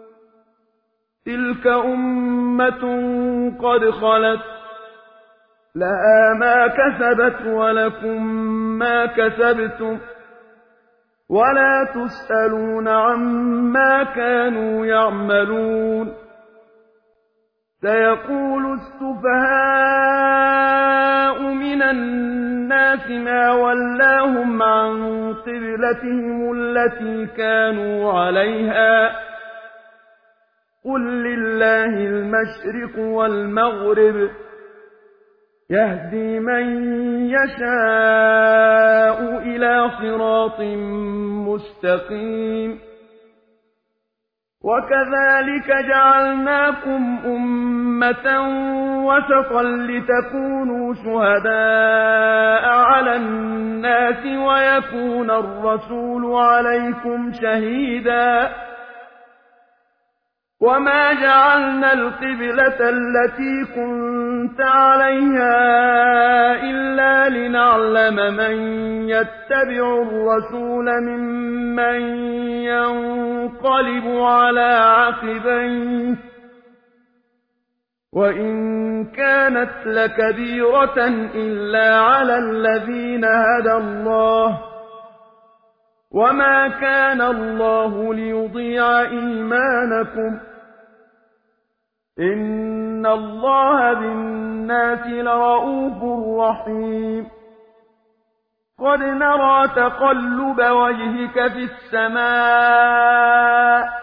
تلك أمة قد خلت لها ما كسبت ولكم ما كسبتم ولا تسألون عما كانوا يعملون سيقول السفهاء من الناس ما ولاهم عن قبلتهم التي كانوا عليها قل لله المشرق والمغرب يهدي من يشاء إلى صراط مستقيم وكذلك جعلناكم أمة وسطا لتكونوا شهداء على الناس ويكون الرسول عليكم شهيدا وما جعلنا القبلة التي كنت عليها إلا لنعلم من يتبع الرسول ممن ينقلب على عقبيه وإن كانت لكبيرة إلا على الذين هدى الله وما كان الله ليضيع إيمانكم إن الله بالناس لرءوف رحيم قد نرى تقلب وجهك في السماء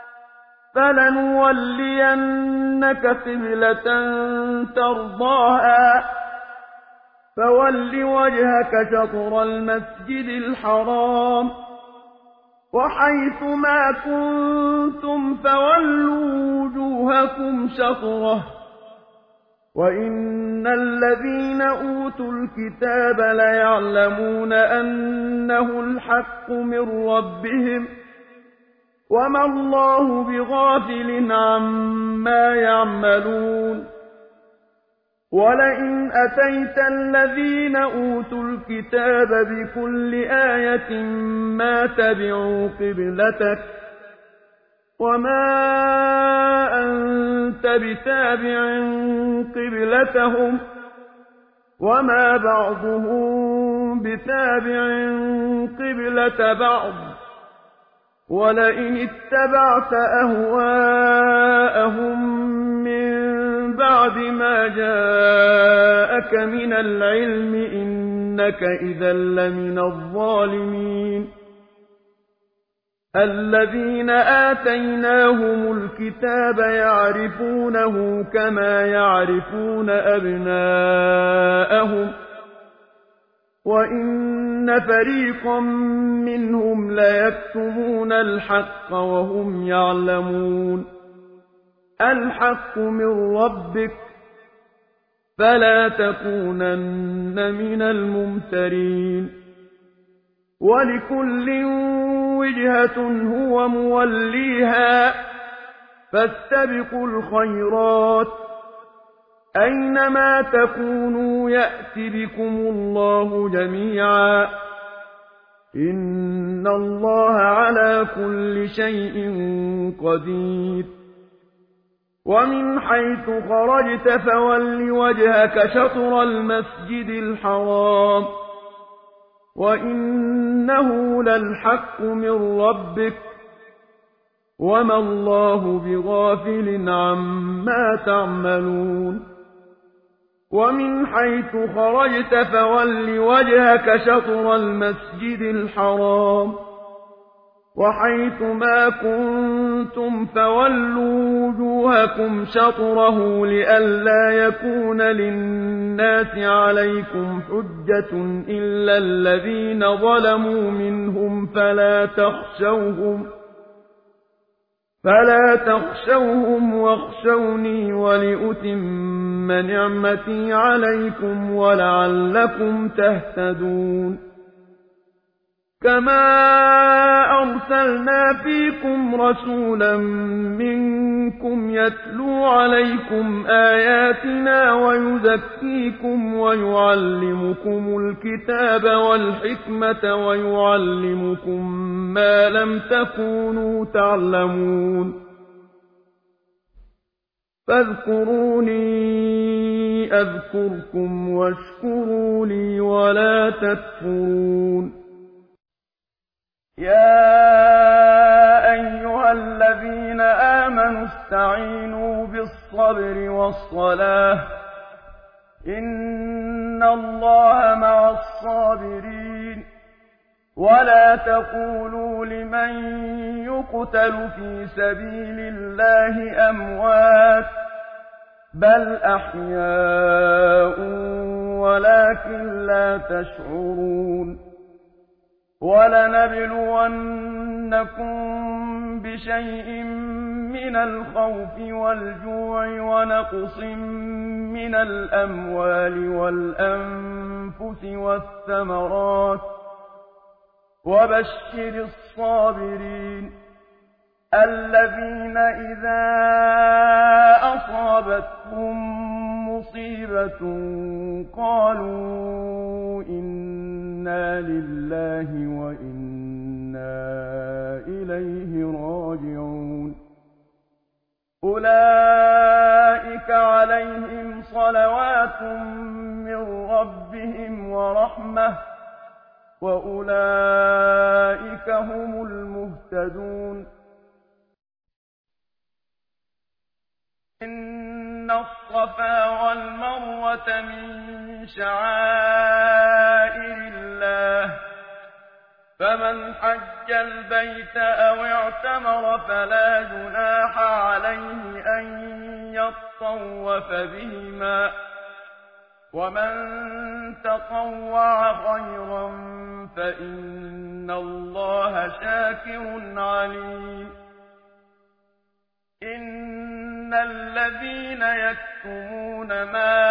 فلنولينك قبلة ترضاها فول وجهك شطر المسجد الحرام وحيث ما كنتم فولوا وجوهكم شطره وإن الذين أوتوا الكتاب ليعلمون أنه الحق من ربهم وما الله بغافل عما يعملون ولئن أتيت الذين أوتوا الكتاب بكل آية ما تبعوا قبلتك وما أنت بتابع قبلتهم وما بعضهم بتابع قبلة بعض ولئن اتبعت أهواءهم من بعد ما جاءك من العلم إنك إذا لمن الظالمين الذين آتيناهم الكتاب يعرفونه كما يعرفون أبناءهم وإن فريقا منهم ليكتمون الحق وهم يعلمون الحق من ربك فلا تكونن من الممترين ولكل وجهة هو موليها فاستبقوا الخيرات أينما تكونوا يأت بكم الله جميعا إن الله على كل شيء قدير ومن حيث خرجت فول وجهك شطر المسجد الحرام وإنه للحق من ربك وما الله بغافل عما تعملون ومن حيث خرجت فول وجهك شطر المسجد الحرام وحيث ما كنتم فولوا وجوهكم شطره لئلا يكون للناس عليكم حجة إلا الذين ظلموا منهم فلا تخشوهم واخشوني ولأتم نعمتي عليكم ولعلكم تهتدون كما أرسلنا فيكم رسولا منكم يتلو عليكم آياتنا ويزكيكم ويعلمكم الكتاب والحكمة ويعلمكم ما لم تكونوا تعلمون فاذكروني أذكركم واشكروا لي ولا تكفرون يا أيها الذين آمنوا استعينوا بالصبر والصلاة إن الله مع الصابرين ولا تقولوا لمن يقتل في سبيل الله أموات بل أحياء ولكن لا تشعرون ولنبلونكم بشيء من الخوف والجوع ونقص من الأموال والأنفس والثمرات وبشر الصابرين الذين إذا أصابتهم مصيبة قالوا إنا لله وإنا إليه راجعون أولئك عليهم صلوات من ربهم ورحمة وأولئك هم المهتدون إن الصفا والمروة من شعائر الله فمن حج البيت أو اعتمر فلا جناح عليه أن يطوف بهما ومن تطوع خيرا فإن الله شاكر عليم إن الذين يكتمون ما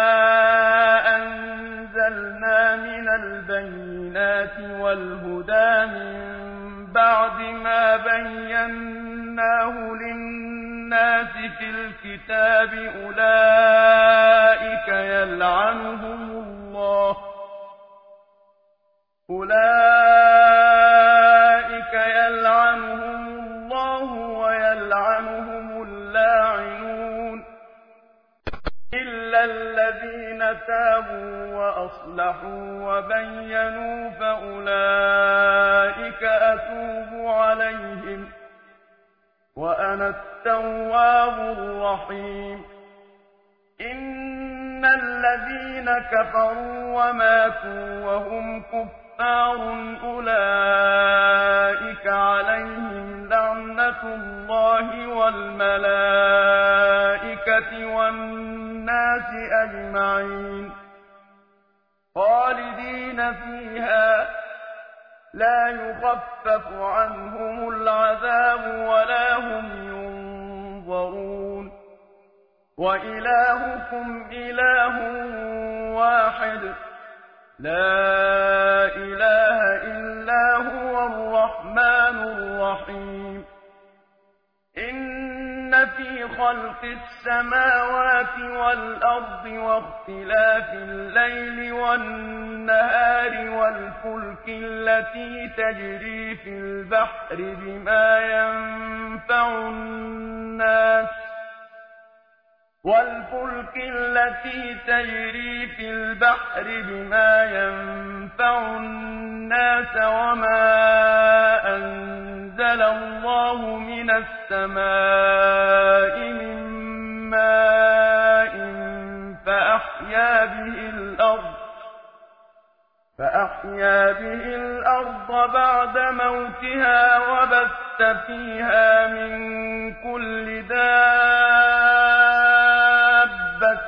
أنزلنا من البينات والهدى من بعد ما بيناه للناس في الكتاب أولئك يلعنهم الله ويلعنهم اللاعنون إلا الذين تابوا وأصلحوا وبينوا فأولئك أتوب عليهم وأنا التواب الرحيم إن الذين كفروا وماتوا وهم كفار أولئك عليهم لعنة الله والملائكة والناس أجمعين خالدين فيها لا يخفف عنهم العذاب ولا هم ينظرون وإلهكم إله واحد لا إله إلا هو الرحمن الرحيم إن فِي خَلْقِ السَّمَاوَاتِ وَالْأَرْضِ وَاخْتِلَافِ اللَّيْلِ وَالنَّهَارِ وَالْفُلْكِ الَّتِي تَجْرِي فِي الْبَحْرِ بِمَا يَنفَعُ النَّاسَ وَمَا أَنزَلَ اللَّهُ مِنَ السَّمَاءِ مِن مَّاءٍ فَأَحْيَا بِهِ الْأَرْضَ بَعْدَ مَوْتِهَا وَبَثَّ فِيهَا مِن كُلِّ دَابَّةٍ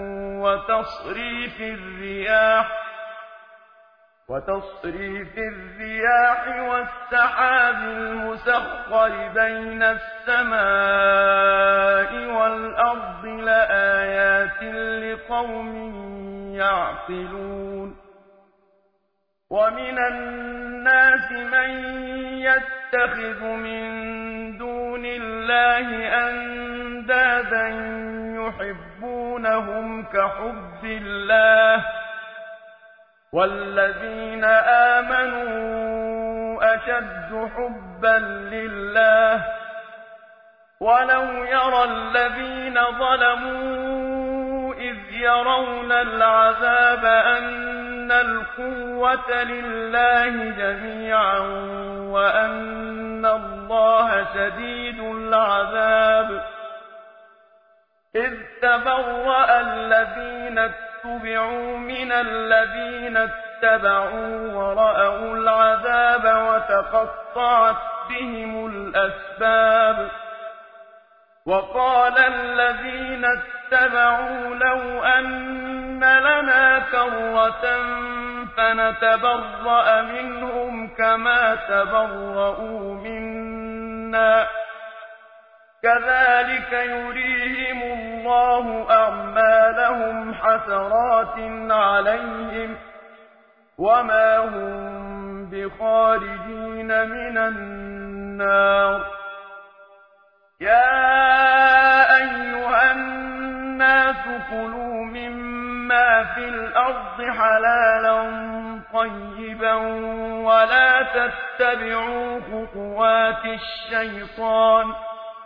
وَتَصْرِيفِ الرِّيَاحِ وَالسَّحَابِ الْمُسَخَّرِ بَيْنَ السَّمَاءِ وَالْأَرْضِ لَآيَاتٍ لِّقَوْمٍ يَعْقِلُونَ وَمِنَ النَّاسِ مَن يَتَّخِذُ مِن دُونِ اللَّهِ أَندَادًا يُحِبُّونَهُمْ كَحُبِّ اللَّهِ ۖ وَالَّذِينَ آمَنُوا أَشَدُّ حُبًّا لِّلَّهِ ۗ وَلَوْ يَرَى الَّذِينَ ظَلَمُوا إِذْ يَرَوْنَ الْعَذَابَ أَنَّ الْقُوَّةَ لِلَّهِ جَمِيعًا وَأَنَّ اللَّهَ شَدِيدُ الْعَذَابِ إِذْ تَبَرَّأَ الَّذِينَ اتُّبِعُوا مِنَ الَّذِينَ اتَّبَعُوا وَرَأَوُا الْعَذَابَ وَتَقَطَّعَتْ بِهِمُ الْأَسْبَابُ وَقَالَ الَّذِينَ اتَّبَعُوا لَوْ أَنَّ لَنَا كَرَّةً فَنَتَبَرَّأَ مِنْهُمْ كَمَا تَبَرَّءُوا مِنَّا ۗ كَذَٰلِكَ يُرِيهِمُ اللَّهُ أَعْمَالَهُمْ حَسَرَاتٍ عَلَيْهِمْ وَمَا هُم بِخَارِجِينَ مِنَ النَّارِ يَا أَيُّهَا النَّاسُ كُلُوا مِمَّا فِي الْأَرْضِ حَلَالًا طَيِّبًا وَلَا تَتَّبِعُوا خُطُوَاتِ الشَّيْطَانِ ۚ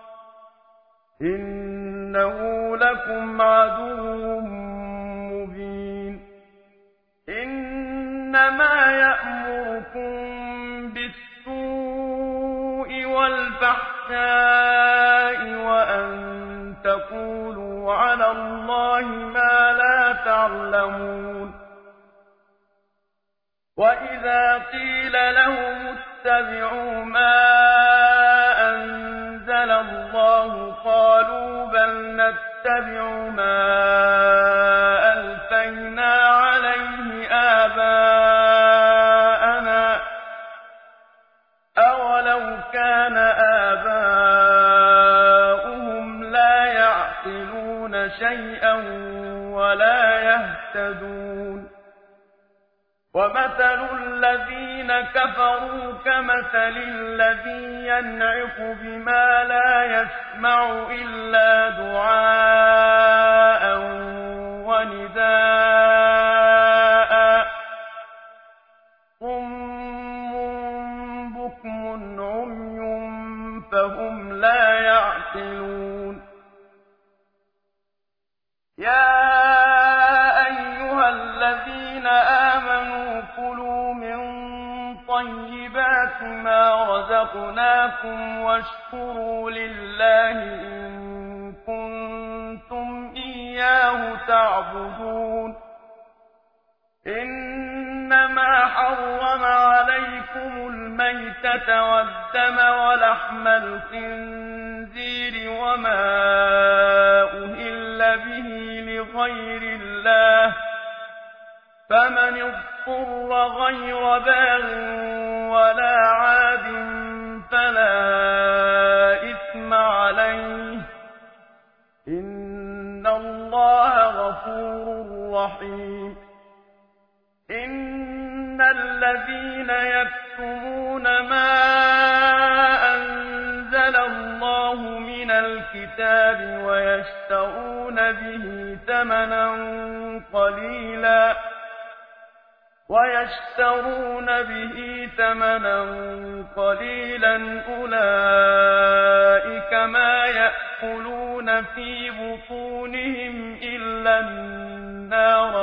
إِنَّهُ لَكُمْ عَدُوٌّ مُّبِينٌ إِنَّمَا يَأْمُرُكُم بِالسُّوءِ وَالْفَحْشَاءِ وَأَن تَقُولُوا عَلَى اللَّهِ مَا لَا تَعْلَمُونَ وَإِذَا قِيلَ لَهُمُ اتَّبِعُوا مَا أَنزَلَ اللَّهُ قَالُوا بَلْ نَتَّبِعُ مَا أَلْفَيْنَا عَلَيْهِ آبَاءَنَا ۚ أَوَلَوْ كَانَ آبَاؤُهُمْ لَا يَعْقِلُونَ شَيْئًا وَلَا يَهْتَدُونَ وَمَثَلُ الَّذِينَ كَفَرُوا كَمَثَلِ الَّذِي يَنْعِقُ بِمَا لَا يَسْمَعُ إِلَّا دُعَاءً وَنِدَاءً ۚ صُمٌّ بُكْمٌ عُمْيٌ فَهُمْ لَا يَعْقِلُونَ يَا أَيُّهَا الَّذِينَ آمَنُوا كُلُوا مِن طَيِّبَاتِ مَا رَزَقْنَاكُمْ وَاشْكُرُوا لِلَّهِ إِن كُنتُمْ إِيَّاهُ تَعْبُدُونَ إِنَّمَا حَرَّمَ عَلَيْكُمُ الْمَيْتَةَ وَالدَّمَ وَلَحْمَ الْخِنزِيرِ وَمَا أُهِلَّ بِهِ لِغَيْرِ اللَّهِ ۖ فَمَنِ اضْطُرَّ غَيْرَ بَاغٍ وَلَا عَادٍ فَلَا إِثْمَ عَلَيْهِ ۚ إِنَّ اللَّهَ غَفُورٌ رَّحِيمٌ إِنَّ الَّذِينَ يَكْتُمُونَ مَا أَنزَلَ اللَّهُ مِنَ الْكِتَابِ الكتاب ويشترون به ثمنا قليلا أولئك ما يأكلون في بطونهم إلا النار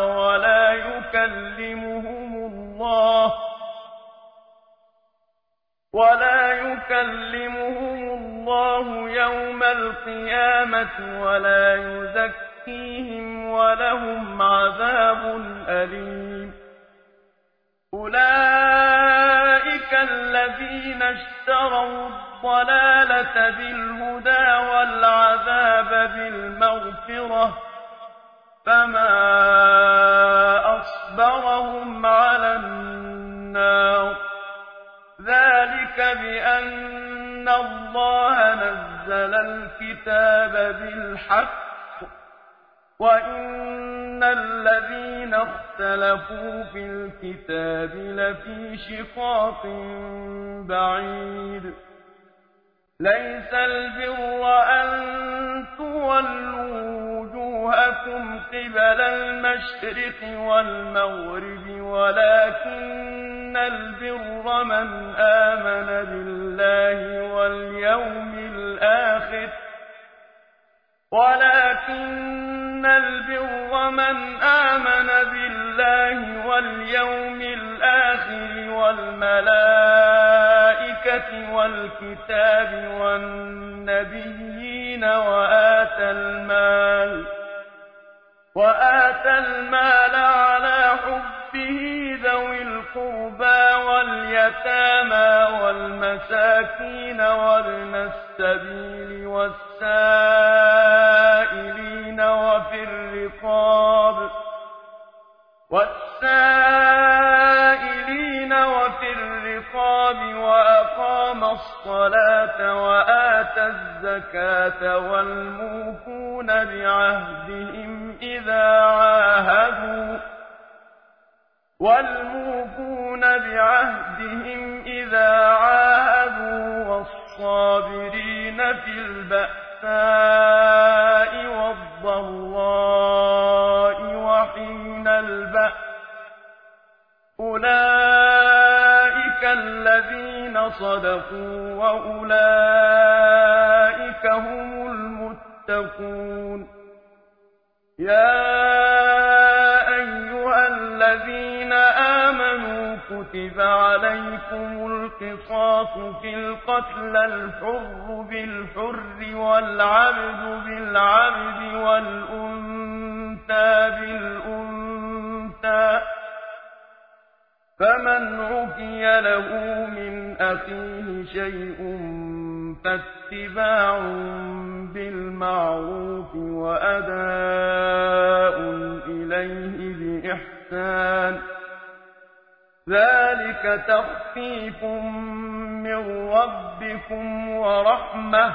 ولا يكلمهم الله يوم القيامة ولا يزكيهم ولهم عذاب أليم أولئك الذين اشتروا الضلالة بالهدى والعذاب بالمغفرة فما أصبرهم على النار ذلك بأن الله نزل الكتاب بالحق وإن الذين اختلفوا في الكتاب لفي شقاق بعيد ليس البر أن تولوا وجوهكم قبل المشرق والمغرب ولكن البر من آمن بالله واليوم الآخر والملائكة والكتاب والنبيين وآتى المال على حبه ذوي القربى واليتامى والمساكين وابن السبيل والسائلين وفي الرقاب وأقام الصلاة وآتى الزكاة والموفون بعهدهم إذا عاهدوا والصابرين في البأساء والضراء وحين البأس أولئك الذين صدقوا وأولئك هم المتقون يا أيها الذين آمنوا كتب عليكم القصاص في القتلى الحر بالحر والعبد بالعبد والأنثى بالأنثى فمن عفي له من أخيه شيء فاتباع بالمعروف وأداء إليه بإحسان ذلك تخفيف من ربكم ورحمة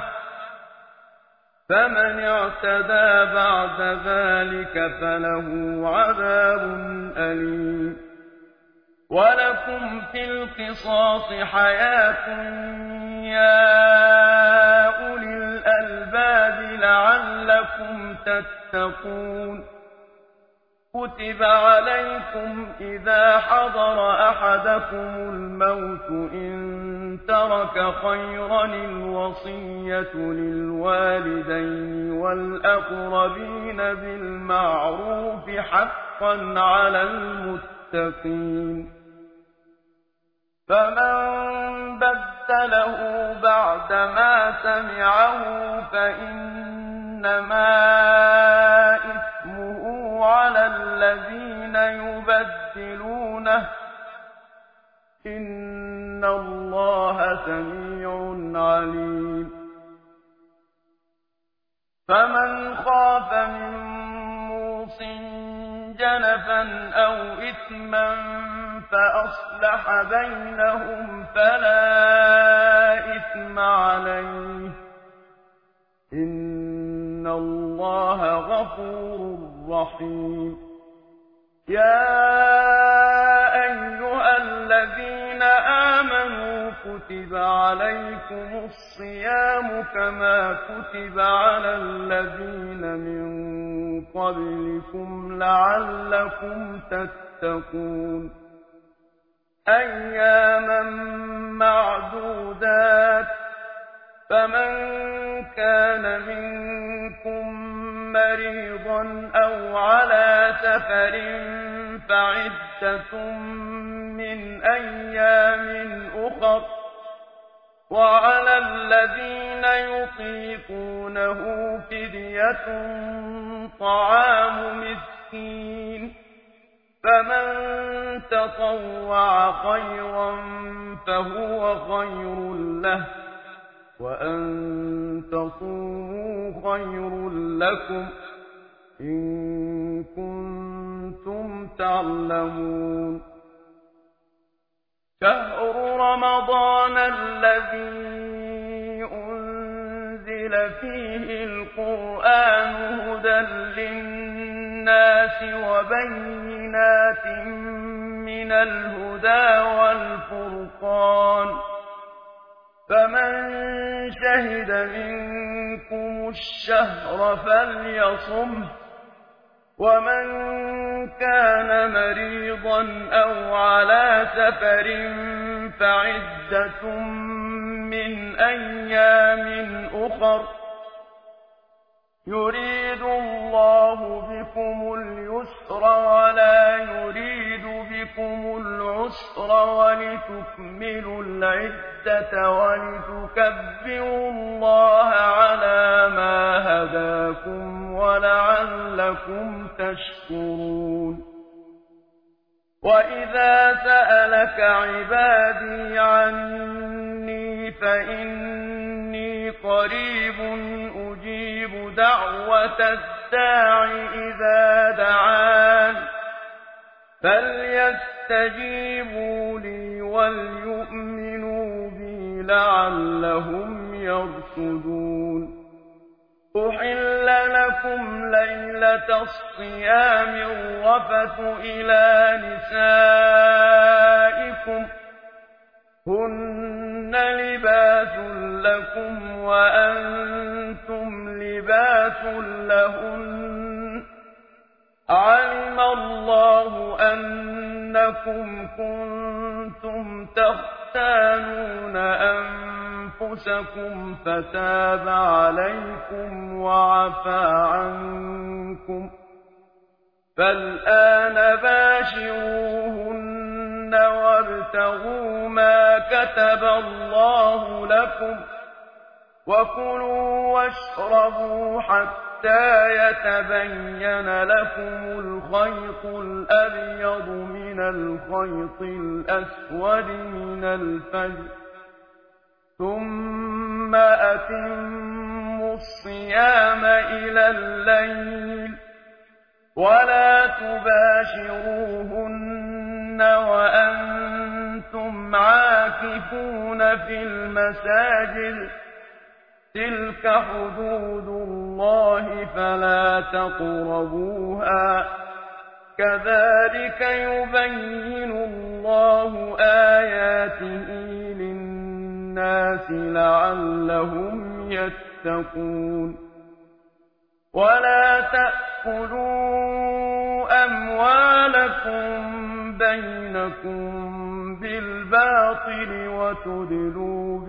فمن اعتدى بعد ذلك فله عذاب أليم ولكم في القصاص حياة يا أولي الألباب لعلكم تتقون كتب عليكم إذا حضر أحدكم الموت إن ترك خيرا الوصية للوالدين والأقربين بالمعروف حقا على المتقين فمن بدله بعدما سمعه فإنما إثمه على الذين يبدلونه إن الله سميع عليم فمن خاف من موصٍ جنفا أو إثما فأصلح بينهم فلا إثم عليه إن الله غفور رحيم يا أيها الذين آمنوا كتب عليكم الصيام كما كتب على الذين من قبلكم لعلكم تتقون أياما معدودات فمن كان منكم مريضا أو على سفر فعدة من أيام أخر وعلى الذين يطيقونه فدية طعام مسكين فمن تطوع خيرا فهو خير له وأن تصوموا خير لكم إن كنتم تعلمون شهر رمضان الذي أنزل فيه القرآن هدى للناس وبينات من الهدى والفرقان فمن شهد منكم الشهر فليصمه ومن كان مريضا أو على سفر فعدة من أيام أخر يريد الله بكم اليسر ولا يريد بكم العسر ولتكملوا العدة ولتكبروا الله على ما هداكم ولعلكم تشكرون وإذا سألك عبادي عني فإني قريب أجيب دعوة الداع إذا دعان فليستجيبوا لي وليؤمنوا بي لعلهم يرشدون أحل لكم ليلة الصيام الرفث إلى نسائكم هن لباس لكم وأنتم لباس لهن علم الله أنكم كنتم تختانون أنفسكم فتاب عليكم وعفى عنكم فالآن باشروهن وابتغوا ما كتب الله لكم وكلوا واشربوا حتى يتبين لكم الخيط الأبيض من الخيط الأسود من الفجر ثم أتموا الصيام إلى الليل ولا تباشروهن وأنتم عاكفون في المساجد تلك حدود الله فلا تقربوها كذلك يبين الله آياته للناس لعلهم يتقون ولا تأكلوا أموالكم بينكم بالباطل وتدلوا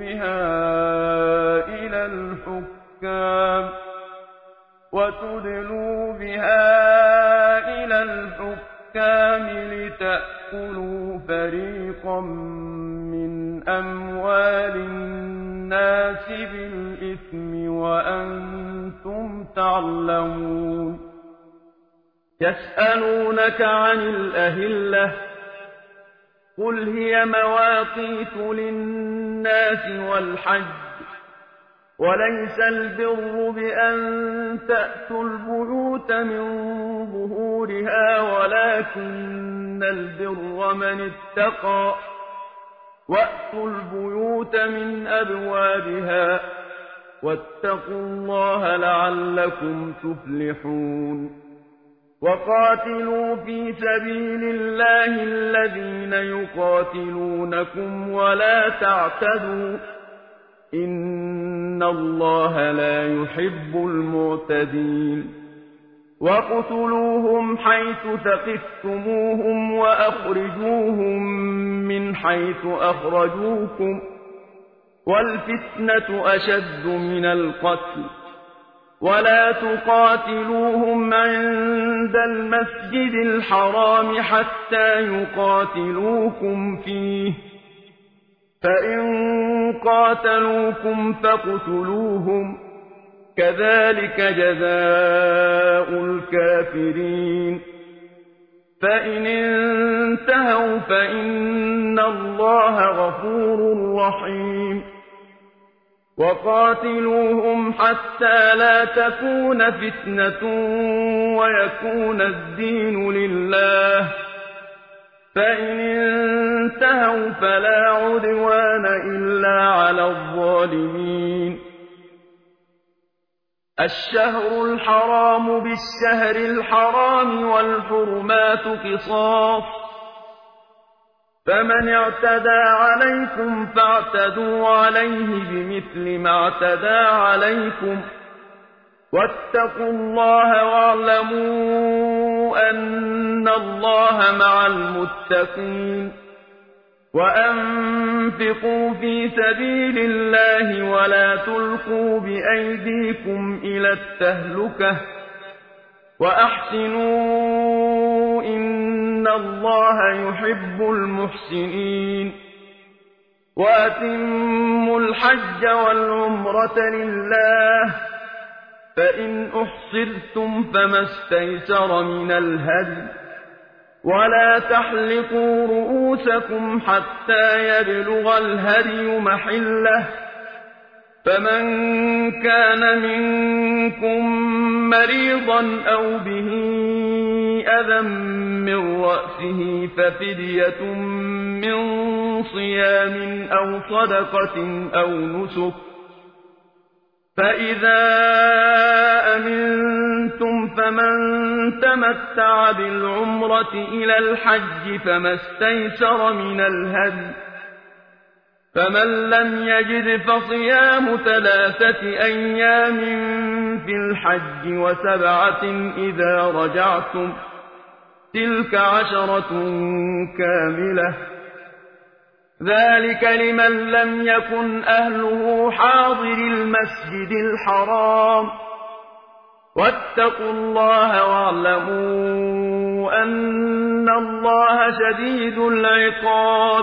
بها إلى الحكام لتأكلوا فريقا من أموال الناس بالإثم وأنتم تعلمون يسألونك عن الأهلة قل هي مواقيت للناس والحج وليس البر بأن تأتوا البيوت من ظهورها ولكن البر من اتقى وأتوا البيوت من أبوابها واتقوا الله لعلكم تفلحون وقاتلوا في سبيل الله الذين يقاتلونكم ولا تعتدوا إن الله لا يحب المعتدين وَاقْتُلُوهُمْ حَيْثُ ثَقِفْتُمُوهُمْ وَأَخْرِجُوهُم مِّنْ حَيْثُ أَخْرَجُوكُمْ وَالْفِتْنَةُ أَشَدُّ مِنَ الْقَتْلِ وَلَا تُقَاتِلُوهُمْ عِندَ الْمَسْجِدِ الْحَرَامِ حَتَّىٰ يُقَاتِلُوكُمْ فِيهِ ۖ فَإِن قَاتَلُوكُمْ فَاقْتُلُوهُمْ ۗ كَذَٰلِكَ جَزَاءُ الْكَافِرِينَ فَإِنِ انتَهَوْا فَإِنَّ اللَّهَ غَفُورٌ رَّحِيمٌ وَقَاتِلُوهُمْ حَتَّىٰ لَا تَكُونَ فِتْنَةٌ وَيَكُونَ الدِّينُ لِلَّهِ ۖ فَإِنِ انتَهَوْا فَلَا عُدْوَانَ إِلَّا عَلَى الظَّالِمِينَ الشهر الحرام بالشهر الحرام والحرمات قصاص فمن اعتدى عليكم فاعتدوا عليه بمثل ما اعتدى عليكم واتقوا الله واعلموا أن الله مع المتقين وأنفقوا في سبيل الله ولا تلقوا بأيديكم إلى التهلكة وأحسنوا إن الله يحب المحسنين وأتموا الحج والعمرة لله فإن أحصرتم فما استيسر من الهدي ولا تحلقوا رؤوسكم حتى يبلغ الهدي محله فمن كان منكم مريضا أو به أذى من رأسه ففدية من صيام أو صدقة أو نسك فإذا أمنتم فمن تمتع بالعمرة إلى الحج فما استيسر من الهدي فمن لم يجد فصيام 3 أيام في الحج و7 إذا رجعتم تلك 10 كاملة ذلك لمن لم يكن أهله حاضر المسجد الحرام واتقوا الله واعلموا أن الله شديد العقاب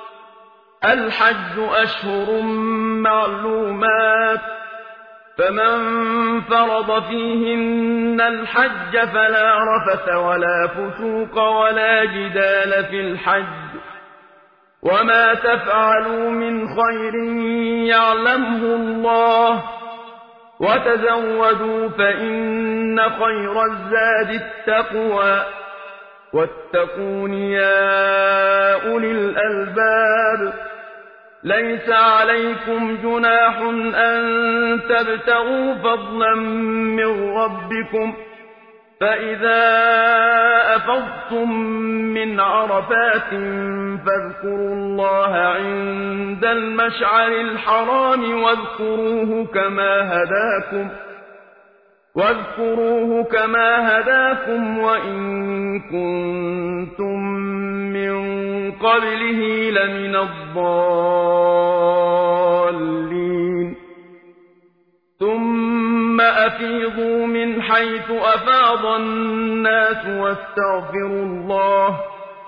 الحج أشهر معلومات فمن فرض فيهن الحج فلا رفث ولا فسوق ولا جدال في الحج وما تفعلوا من خير يعلمه الله وتزودوا فإن خير الزاد التقوى واتقون يا أولي الألباب ليس عليكم جناح أن تبتغوا فضلا من ربكم فإذا أفضتم من عرفات فاذكروا الله عند المشعر الحرام واذكروه كما هداكم وإن كنتم من قبله لمن الضالين ثم أفيضوا من حيث أفاض الناس واستغفروا الله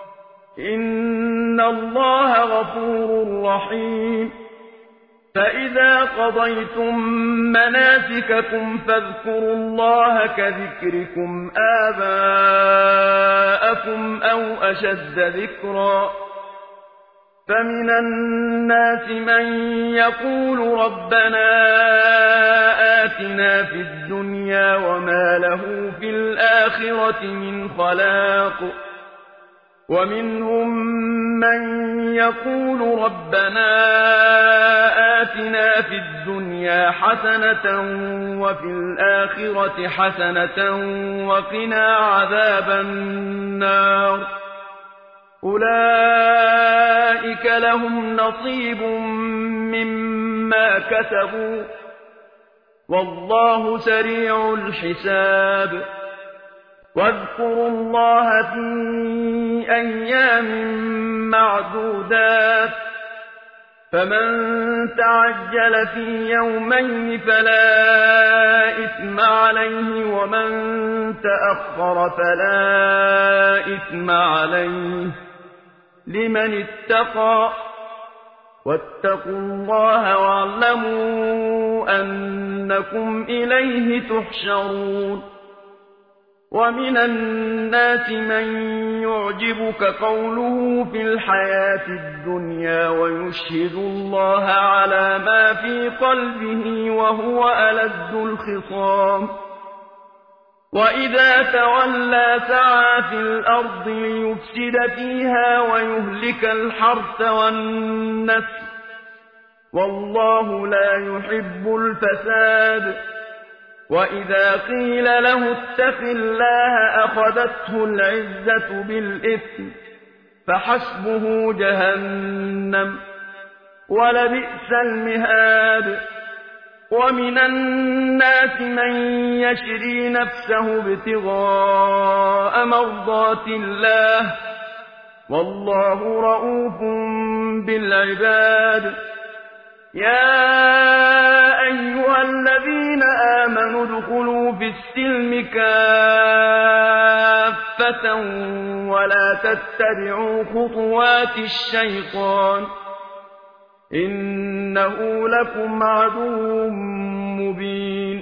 إن الله غفور رحيم فإذا قضيتم مناسككم فاذكروا الله كذكركم آباءكم أو أشد ذكرا فمن الناس من يقول ربنا آتنا في الدنيا وما له في الآخرة من خلاق ومنهم من يقول ربنا آتنا في الدنيا حسنة وفي الآخرة حسنة وقنا عذاب النار أولئك لهم نصيب مما كسبوا والله سريع الحساب واذكروا الله في أيام معدودات فمن تعجل في يومين فلا إثم عليه ومن تأخر فلا إثم عليه لمن اتقى واتقوا الله واعلموا أنكم إليه تحشرون ومن الناس من يعجبك قوله في الحياة الدنيا ويشهد الله على ما في قلبه وهو ألد الخصام وإذا تولى سعى في الأرض ليفسد فيها ويهلك الحرث والنسل والله لا يحب الفساد وإذا قيل له اتق الله أخذته العزة بالإثم فحسبه جهنم ولبئس المهاد ومن الناس من يشري نفسه ابتغاء مرضات الله والله رؤوف بالعباد يا أيها الذين آمنوا ادخلوا في السلم كافة ولا تتبعوا خطوات الشيطان إنه لكم عدو مبين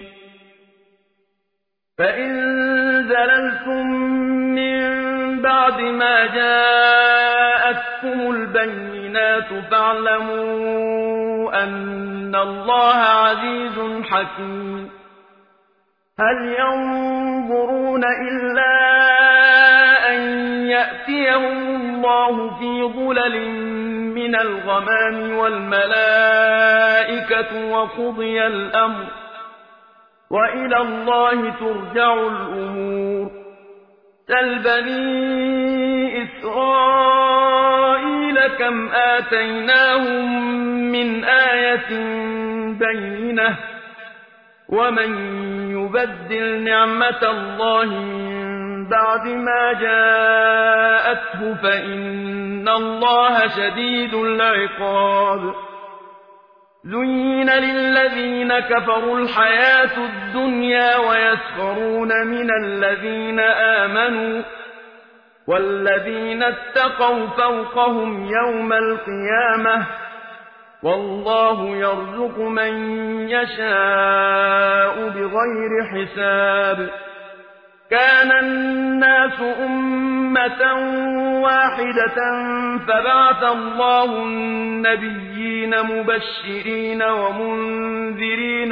فإن زللتم من بعد ما جاءتكم البينات فاعلموا أن الله عزيز حكيم هل ينظرون إلا أن يأتيهم الله في ظلل من الغمام والملائكة وقضي الأمر وإلى الله ترجع الأمور سل بني إسرائيل كم آتيناهم من آية بينة ومن يبدل نعمة الله من بعد ما جاءته فإن الله شديد العقاب زين للذين كفروا الحياة الدنيا ويسخرون من الذين آمنوا والذين اتقوا فوقهم يوم القيامة والله يرزق من يشاء بغير حساب كان الناس أمة واحدة فبعث الله النبيين مبشرين ومنذرين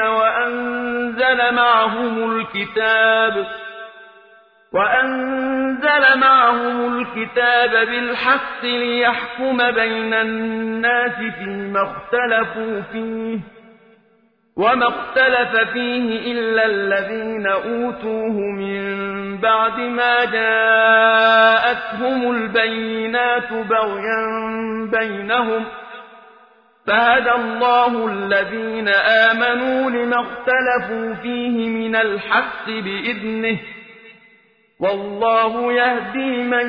وأنزل معهم الكتاب بالحق ليحكم بين الناس فيما اختلفوا فيه وما اختلف فيه إلا الذين أوتوه من بعد ما جاءتهم البينات بغيا بينهم فهدى الله الذين آمنوا لما اختلفوا فيه من الحق بإذنه والله يهدي من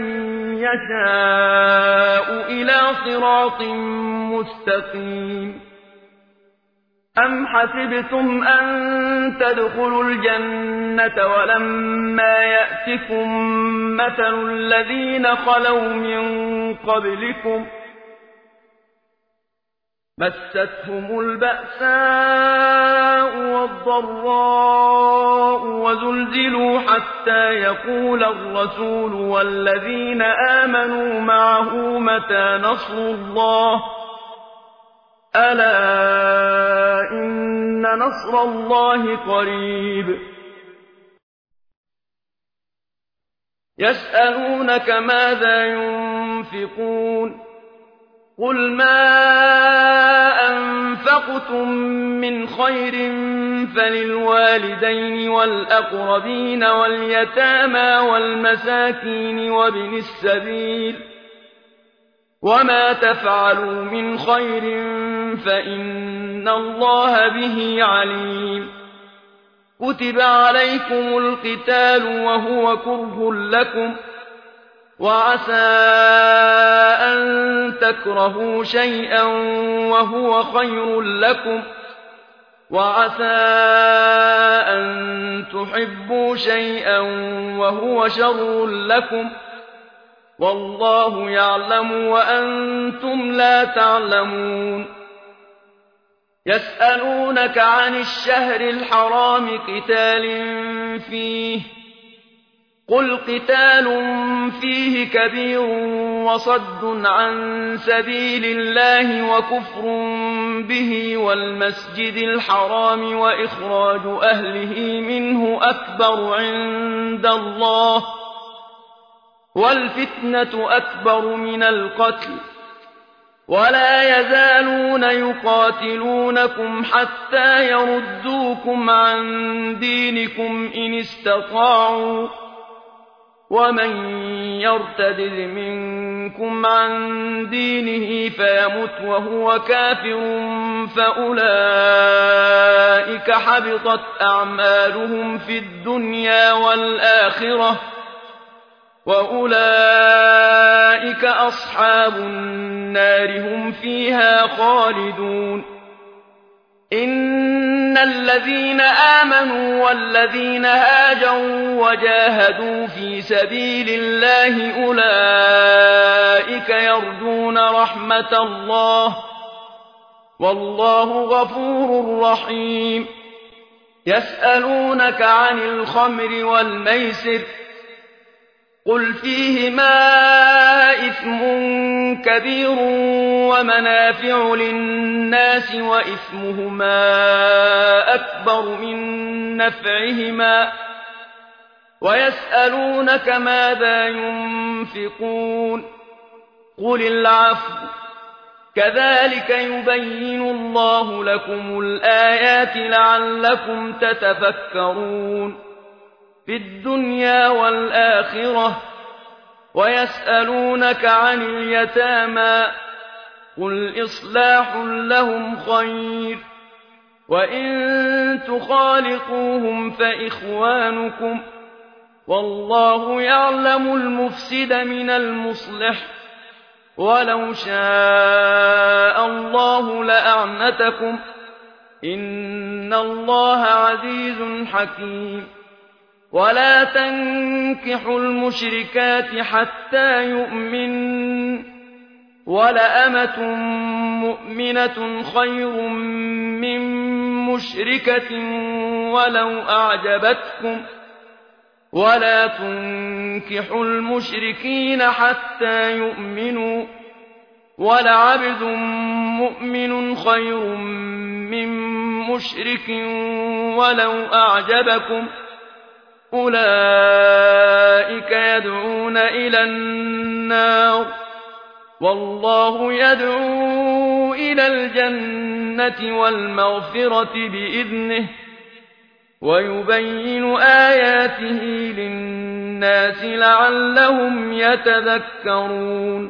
يشاء إلى صراط مستقيم أم حسبتم أن تدخلوا الجنة ولما يأتكم مثل الذين خلوا من قبلكم مستهم البأساء والضراء وزلزلوا حتى يقول الرسول والذين آمنوا معه متى نصر الله ألا إن نصر الله قريب يسألونك ماذا ينفقون قل ما أنفقتم من خير فللوالدين والأقربين واليتامى والمساكين وابن السبيل وما تفعلوا من خير فإن الله به عليم كتب عليكم القتال وهو كره لكم وعسى أن تكرهوا شيئا وهو خير لكم وعسى أن تحبوا شيئا وهو شر لكم والله يعلم وأنتم لا تعلمون يسألونك عن الشهر الحرام قتال فيه قل قتال فيه كبير وصد عن سبيل الله وكفر به والمسجد الحرام وإخراج أهله منه أكبر عند الله والفتنة أكبر من القتل ولا يزالون يقاتلونكم حتى يردوكم عن دينكم إن استطاعوا ومن يرتد منكم عن دينه فيمت وهو كافر فأولئك حبطت أعمالهم في الدنيا والآخرة وأولئك أصحاب النار هم فيها خالدون إن الذين آمنوا والذين هاجروا وجاهدوا في سبيل الله أولئك يرجون رحمة الله والله غفور رحيم يسألونك عن الخمر والميسر قل فيهما إثم كبير ومنافع للناس وإثمهما أكبر من نفعهما ويسألونك ماذا ينفقون قل العفو كذلك يبين الله لكم الآيات لعلكم تتفكرون في الدنيا والآخرة ويسألونك عن اليتامى قل إصلاح لهم خير وإن تخالطوهم فإخوانكم والله يعلم المفسد من المصلح ولو شاء الله لأعنتكم إن الله عزيز حكيم ولا تنكحوا المشركات حتى يؤمنوا ولأمة مؤمنة خير من مشركة ولو أعجبتكم ولا تنكحوا المشركين حتى يؤمنوا ولعبد مؤمن خير من مشرك ولو أعجبكم أولئك يدعون إلى النار والله يدعو إلى الجنة والمغفرة بإذنه ويبين آياته للناس لعلهم يتذكرون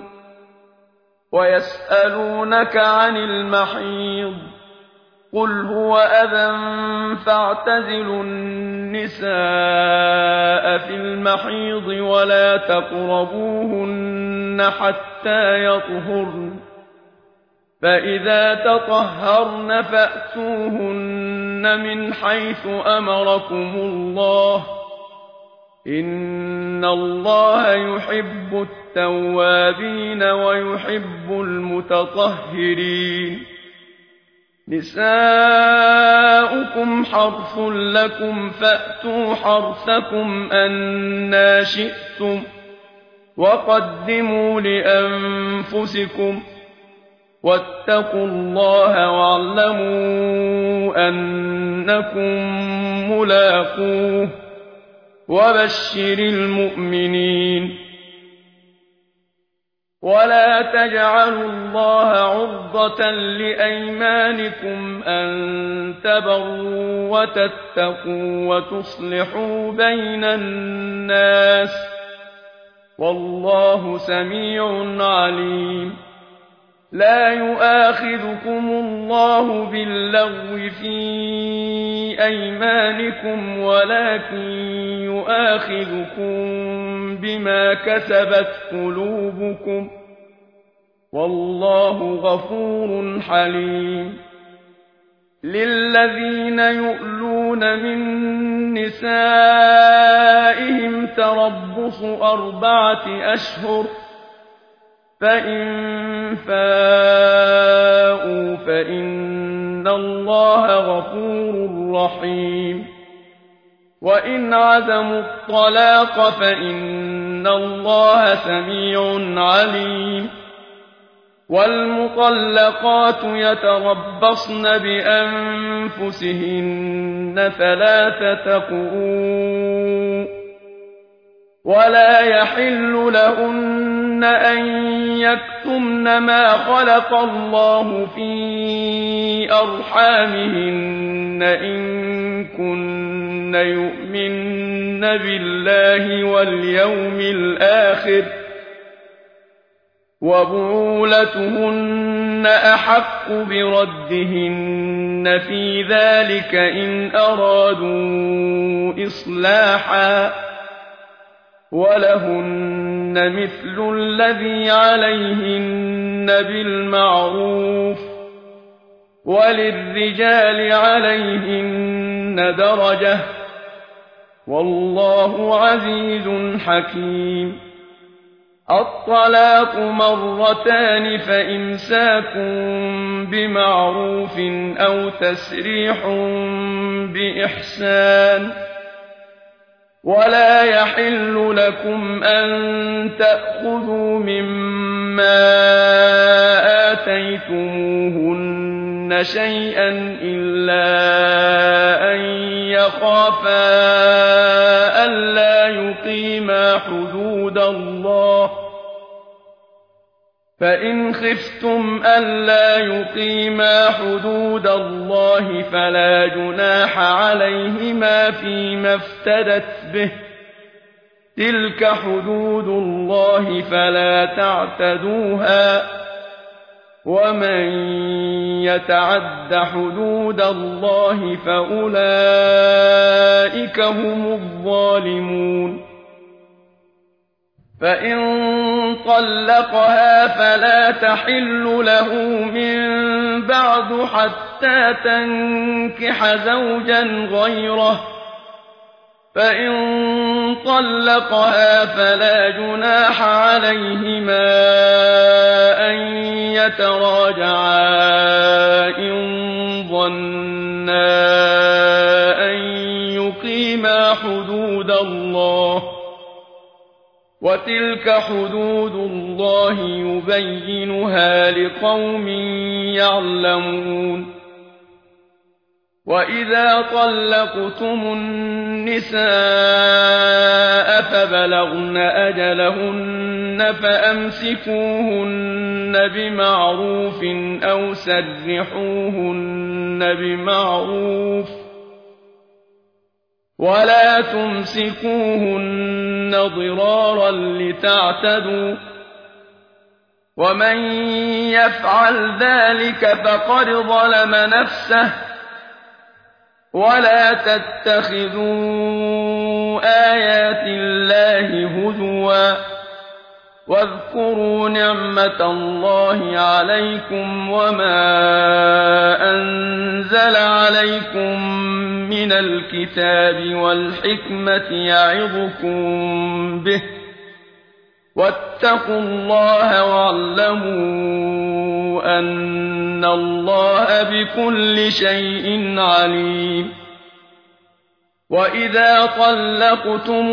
ويسألونك عن المحيض قل هو أذى فاعتزلوا النساء في المحيض ولا تقربوهن حتى يطهرن فإذا تطهرن فأتوهن من حيث أمركم الله إن الله يحب التوابين ويحب المتطهرين نساؤكم حرث لكم فأتوا حرثكم أنى شئتم وقدموا لأنفسكم واتقوا الله واعلموا أنكم ملاقوه وبشر المؤمنين ولا تجعلوا الله عرضة لأيمانكم أن تبروا وتتقوا وتصلحوا بين الناس والله سميع عليم لا يؤاخذكم الله باللغو في أيمانكم ولكن يؤاخذكم بما كسبت قلوبكم والله غفور حليم للذين يؤلون من نسائهم تربص 4 أشهر فإن فاءوا فإن الله غفور رحيم وإن عزموا الطلاق فإن الله سميع عليم والمطلقات يتربصن بأنفسهن 3 قروء ولا يحل لهن أن يكتمن ما خلق الله في أرحامهن إن كن يؤمن بالله واليوم الآخر وبعولتهن أحق بردهن في ذلك إن أرادوا إصلاحا ولهن مثل الذي عليهن بالمعروف وللرجال عليهن درجة والله عزيز حكيم الطلاق 2 فإمساك بمعروف أو تسريح بإحسان ولا يحل لكم أن تأخذوا مما آتيتموهن شيئا إلا أن يخافا ألا يقيما حدود الله فإن خفتم ألا يقيما حدود الله فلا جناح عليهما فيما افتدت به تلك حدود الله فلا تعتدوها ومن يتعد حدود الله فأولئك هم الظالمون فإن طلقها فلا تحل له من بعد حتى تنكح زوجا غيره فإن طلقها فلا جناح عليهما أن يتراجعا إن ظنا أن يقيما حدود الله وتلك حدود الله يبينها لقوم يعلمون وإذا طلقتم النساء فبلغن أجلهن فأمسكوهن بمعروف أو سرحوهن بمعروف ولا تمسكوهن ضرارا لتعتدوا ومن يفعل ذلك فقد ظلم نفسه ولا تتخذوا آيات الله هزوا واذكروا نعمة الله عليكم وما أنزل عليكم من الكتاب والحكمة يعظكم به واتقوا الله واعلموا أن الله بكل شيء عليم وإذا طلقتم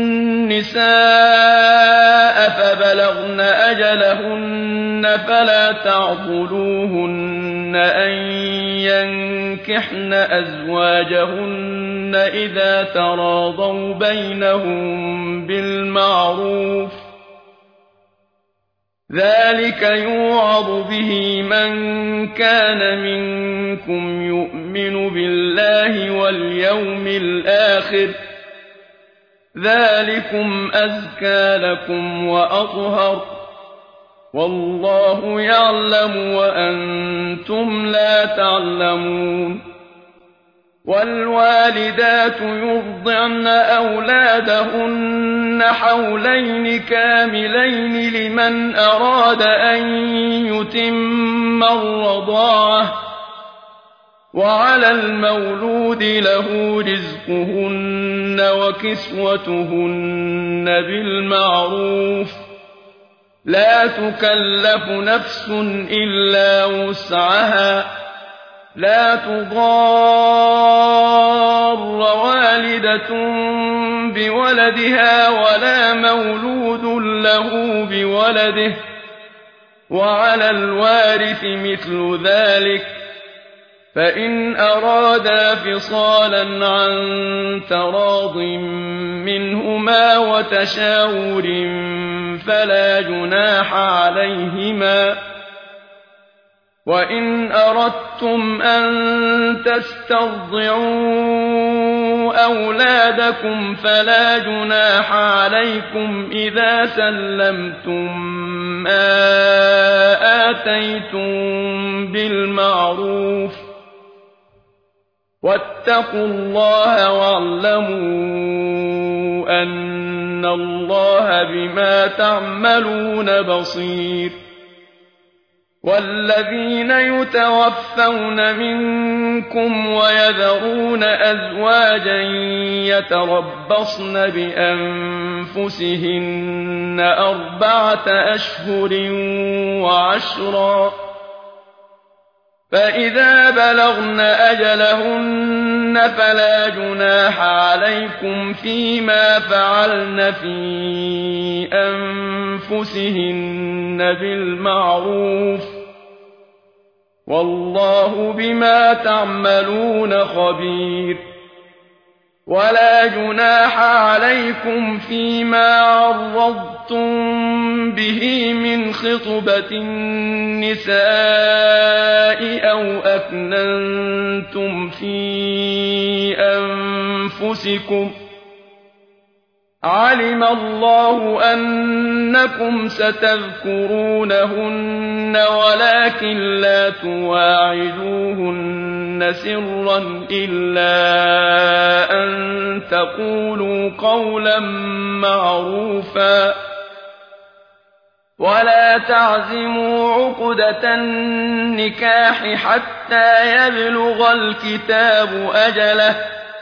النساء فبلغن أجلهن فلا تعضلوهن أن ينكحن أزواجهن إذا تراضوا بينهم بالمعروف ذلك يوعظ به من كان منكم يؤمن بالله واليوم الآخر ذلكم أزكى لكم وأطهر والله يعلم وأنتم لا تعلمون والوالدات يرضعن أولادهن حولين كاملين لمن أراد أن يتم الرضاعة وعلى المولود له رزقهن وكسوتهن بالمعروف لا تكلف نفس إلا وسعها لا تضار والدة بولدها ولا مولود له بولده وعلى الوارث مثل ذلك فإن أرادا فصالا عن تراض منهما وتشاور فلا جناح عليهما وإن أردتم أن تسترضعوا أولادكم فلا جناح عليكم إذا سلمتم ما آتيتم بالمعروف واتقوا الله واعلموا أن الله بما تعملون بصير والذين يتوفون منكم ويذرون أزواجا يتربصن بأنفسهن 4 أشهر وعشرا فإذا بلغن أجلهن فلا جناح عليكم فيما فعلن في أنفسهن بالمعروف والله بما تعملون خبير ولا جناح عليكم فيما عرضتم به من خطبة النساء أو أكننتم في أنفسكم علم الله أنكم ستذكرونهن ولكن لا تواعدوهن سرا إلا أن تقولوا قولا معروفا ولا تعزموا عقدة النكاح حتى يبلغ الكتاب أجله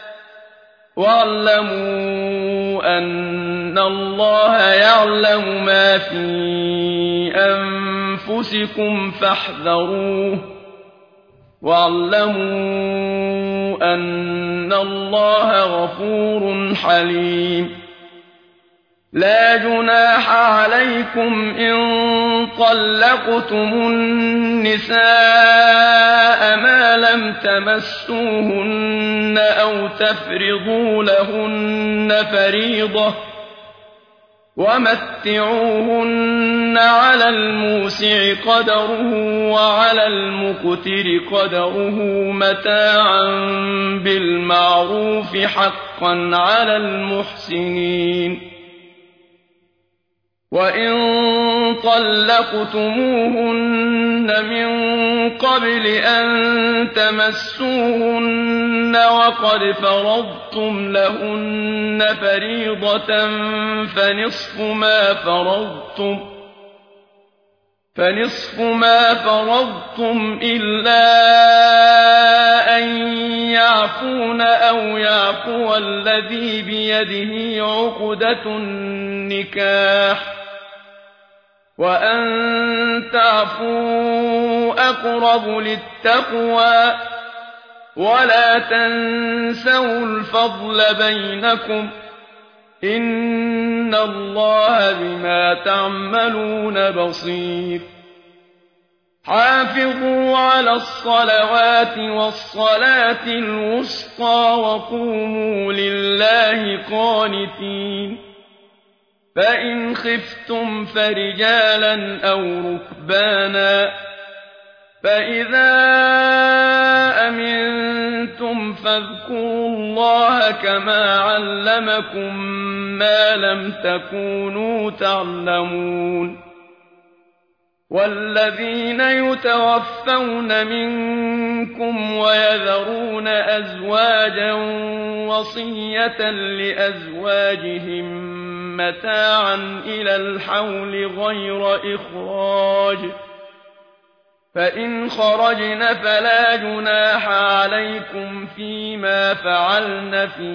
واعلموا أن الله يعلم ما في أنفسكم فاحذروه واعلموا أن الله غفور حليم لا جناح عليكم إن طلقتم النساء ما لم تمسوهن أو تفرضوا لهن فريضة ومتعوهن على الموسع قدره وعلى المقتر قدره متاعا بالمعروف حقا على المحسنين وإن طلقتموهن من قبل أن تمسوهن وقد فرضتم لهن فريضة فنصف ما فرضتم إلا أن يعفون أو يعفو الذي بيده عقدة النكاح وأن تعفوا أقرب للتقوى ولا تنسوا الفضل بينكم إن الله بما تعملون بصير حافظوا على الصلوات والصلاة الوسطى وقوموا لله قانتين فإن خفتم فرجالا أو ركبانا فإذا أمنتم فاذكروا الله كما علمكم ما لم تكونوا تعلمون والذين يتوفون منكم ويذرون أزواجا وصية لأزواجهم متاعا إلى الحول غير إخراج فإن خرجن فلا جناح عليكم فيما فعلن في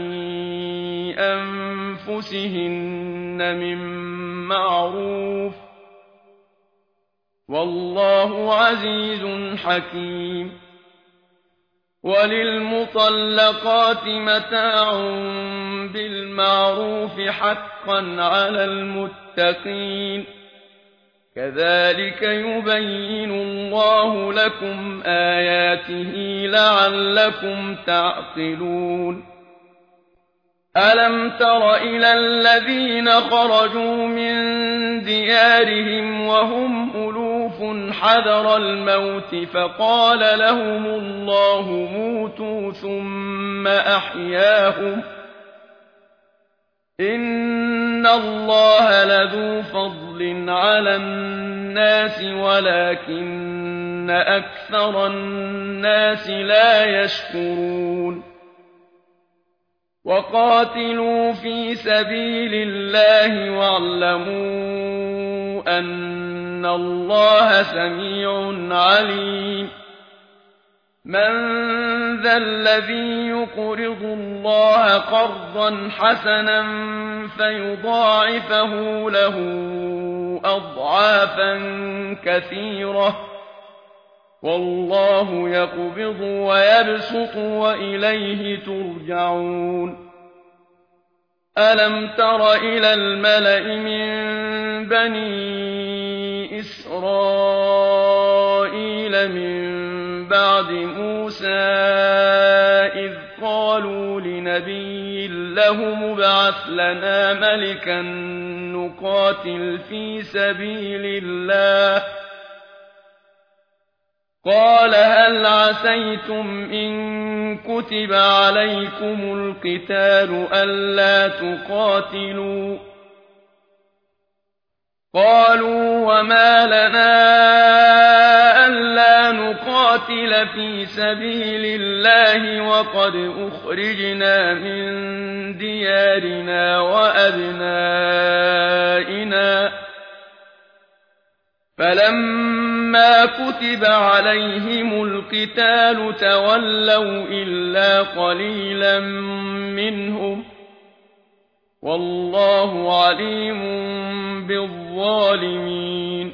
أنفسهن من معروف والله عزيز حكيم وللمطلقات متاع بالمعروف حقا على المتقين كذلك يبين الله لكم آياته لعلكم تعقلون ألم تر إلى الذين خرجوا من ديارهم وهم ألوف حذر الموت فقال لهم الله موتوا ثم أحياهم إن الله لذو فضل على الناس ولكن أكثر الناس لا يشكرون وقاتلوا في سبيل الله واعلموا أن الله سميع عليم من ذا الذي يقرض الله قرضا حسنا فيضاعفه له أضعافا كثيرة والله يقبض ويبسط وإليه ترجعون ألم تر إلى الملأ من بني إسرائيل من بعد موسى إذ قالوا لنبي له مبعث لنا ملكا نقاتل في سبيل الله قال هل عسيتم إن كتب عليكم القتال ألا تقاتلوا قالوا وما لنا ألا نقاتل في سبيل الله وقد أخرجنا من ديارنا وأبنائنا فلما كتب عليهم القتال تولوا إلا قليلا منهم والله عليم بالظالمين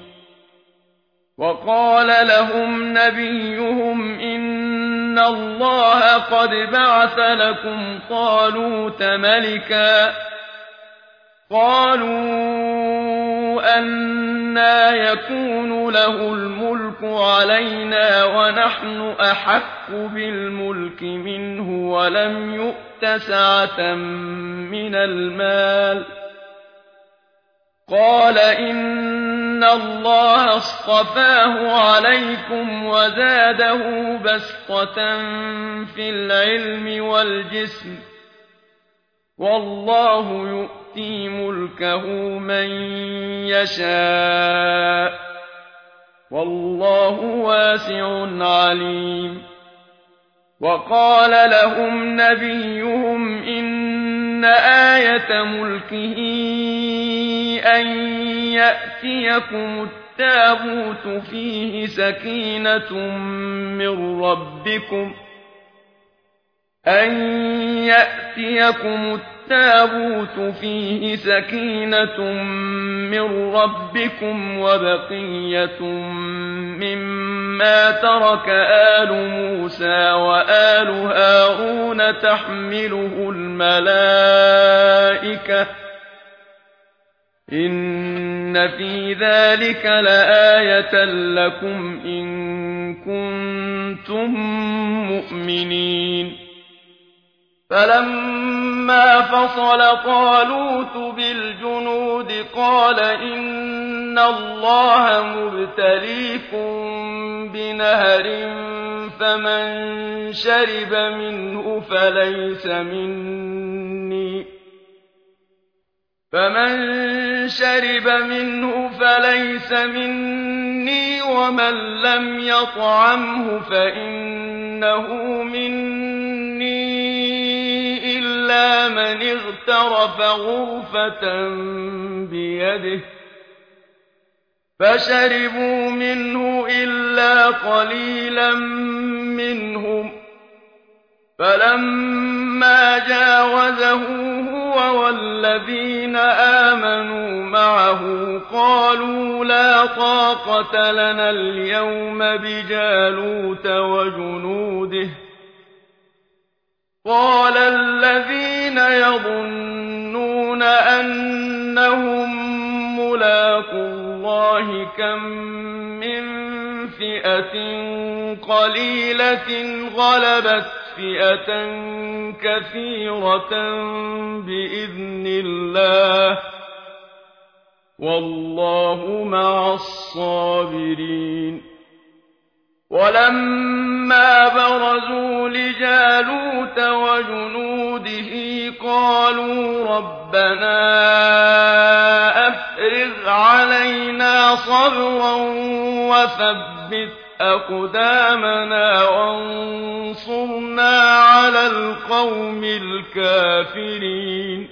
وقال لهم نبيهم إن الله قد بعث لكم طالوت ملكا قالوا أنى يكون له الملك علينا ونحن أحق بالملك منه ولم يؤت سعة من المال قال إن الله اصطفاه عليكم وزاده بسطة في العلم والجسم والله يؤتي ملكه من يشاء والله واسع عليم وقال لهم نبيهم إن آية ملكه أن يأتيكم التابوت فيه سكينة من ربكم وبقية مما ترك آل موسى وآل هارون تحمله الملائكة إن في ذلك لآية لكم إن كنتم مؤمنين فَلَمَّا فَصَلَ طَالُوتُ بِالْجُنُودِ قَالَ إِنَّ اللَّهَ مُبْتَلِيكُم بِنَهَرٍ فَمَن شَرِبَ مِنْهُ فَلَيْسَ مِنِّي وَمَن لَّمْ يَطْعَمْهُ فَإِنَّهُ مِنِّي إِلَّا مَنِ اغْتَرَفَ غُرْفَةً بِيَدِهِ فَشَرِبُوا مِنْهُ إِلَّا قَلِيلًا مِّنْهُمْ فَلَمَّا جَاوَزَهُ هُوَ وَالَّذِينَ آمَنُوا مَعَهُ قَالُوا لَا طَاقَةَ لَنَا الْيَوْمَ بِجَالُوتَ وَجُنُودِهِ قَالَ الَّذِينَ يَظُنُّونَ أَنَّهُم مُّلَاقُو اللَّهِ كَم مِّن فِئَةٍ قَلِيلَةٍ غَلَبَتْ فِئَةً كَثِيرَةً بِإِذْنِ اللَّهِ ۗ وَاللَّهُ مَعَ الصَّابِرِينَ وَلَمَّا بَرَزُوا لِجَالُوتَ وَجُنُودِهِ قَالُوا رَبَّنَا أَفْرِغْ عَلَيْنَا صَبْرًا وَثَبِّتْ أَقْدَامَنَا وَانصُرْنَا عَلَى الْقَوْمِ الْكَافِرِينَ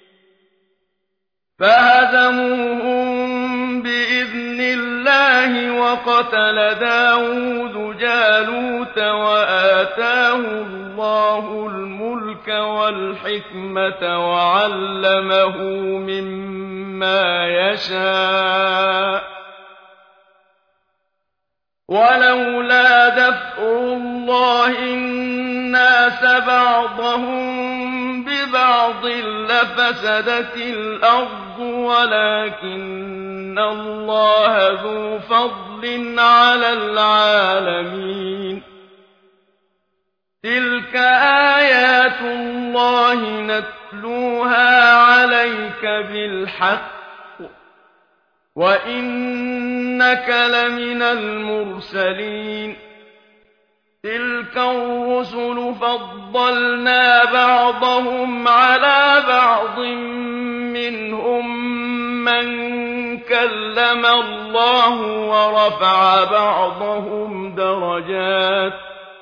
فَهَزَمُوهُم بِإِذْنِ اللَّهِ وَقَتَلَ دَاوُودُ جَالُوتَ وَآتَاهُ اللَّهُ الْمُلْكَ وَالْحِكْمَةَ وَعَلَّمَهُ مِمَّا يَشَاءُ ۗ وَلَوْلَا دَفْعُ اللَّهِ النَّاسَ بَعْضَهُم بِبَعْضٍ لَّفَسَدَتِ الْأَرْضُ وَلَٰكِنَّ اللَّهَ ذُو فَضْلٍ عَلَى الْعَالَمِينَ تِلْكَ آيَاتُ اللَّهِ نَتْلُوهَا عَلَيْكَ بِالْحَقِّ ۚ وَإِنَّكَ لَمِنَ الْمُرْسَلِينَ تِلْكَ الرُّسُلُ فَضَّلْنَا بَعْضَهُمْ عَلَىٰ بَعْضٍ ۖ مِّنْهُم مَّن كَلَّمَ اللَّهُ وَرَفَعَ بَعْضَهُمْ دَرَجَاتٍ ۚ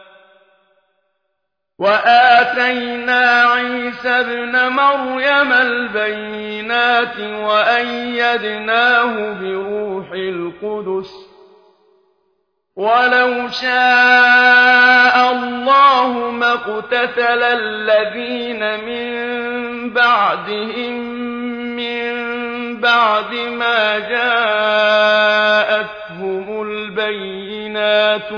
وَآتَيْنَا عِيسَى ابْنَ مَرْيَمَ الْبَيِّنَاتِ وَأَيَّدْنَاهُ بِرُوحِ الْقُدُسِ ۗ وَلَوْ شَاءَ اللَّهُ مَا اقْتَتَلَ الَّذِينَ مِن بَعْدِهِم مِّن بَعْدِ مَا جَاءَتْهُمُ الْبَيِّنَاتُ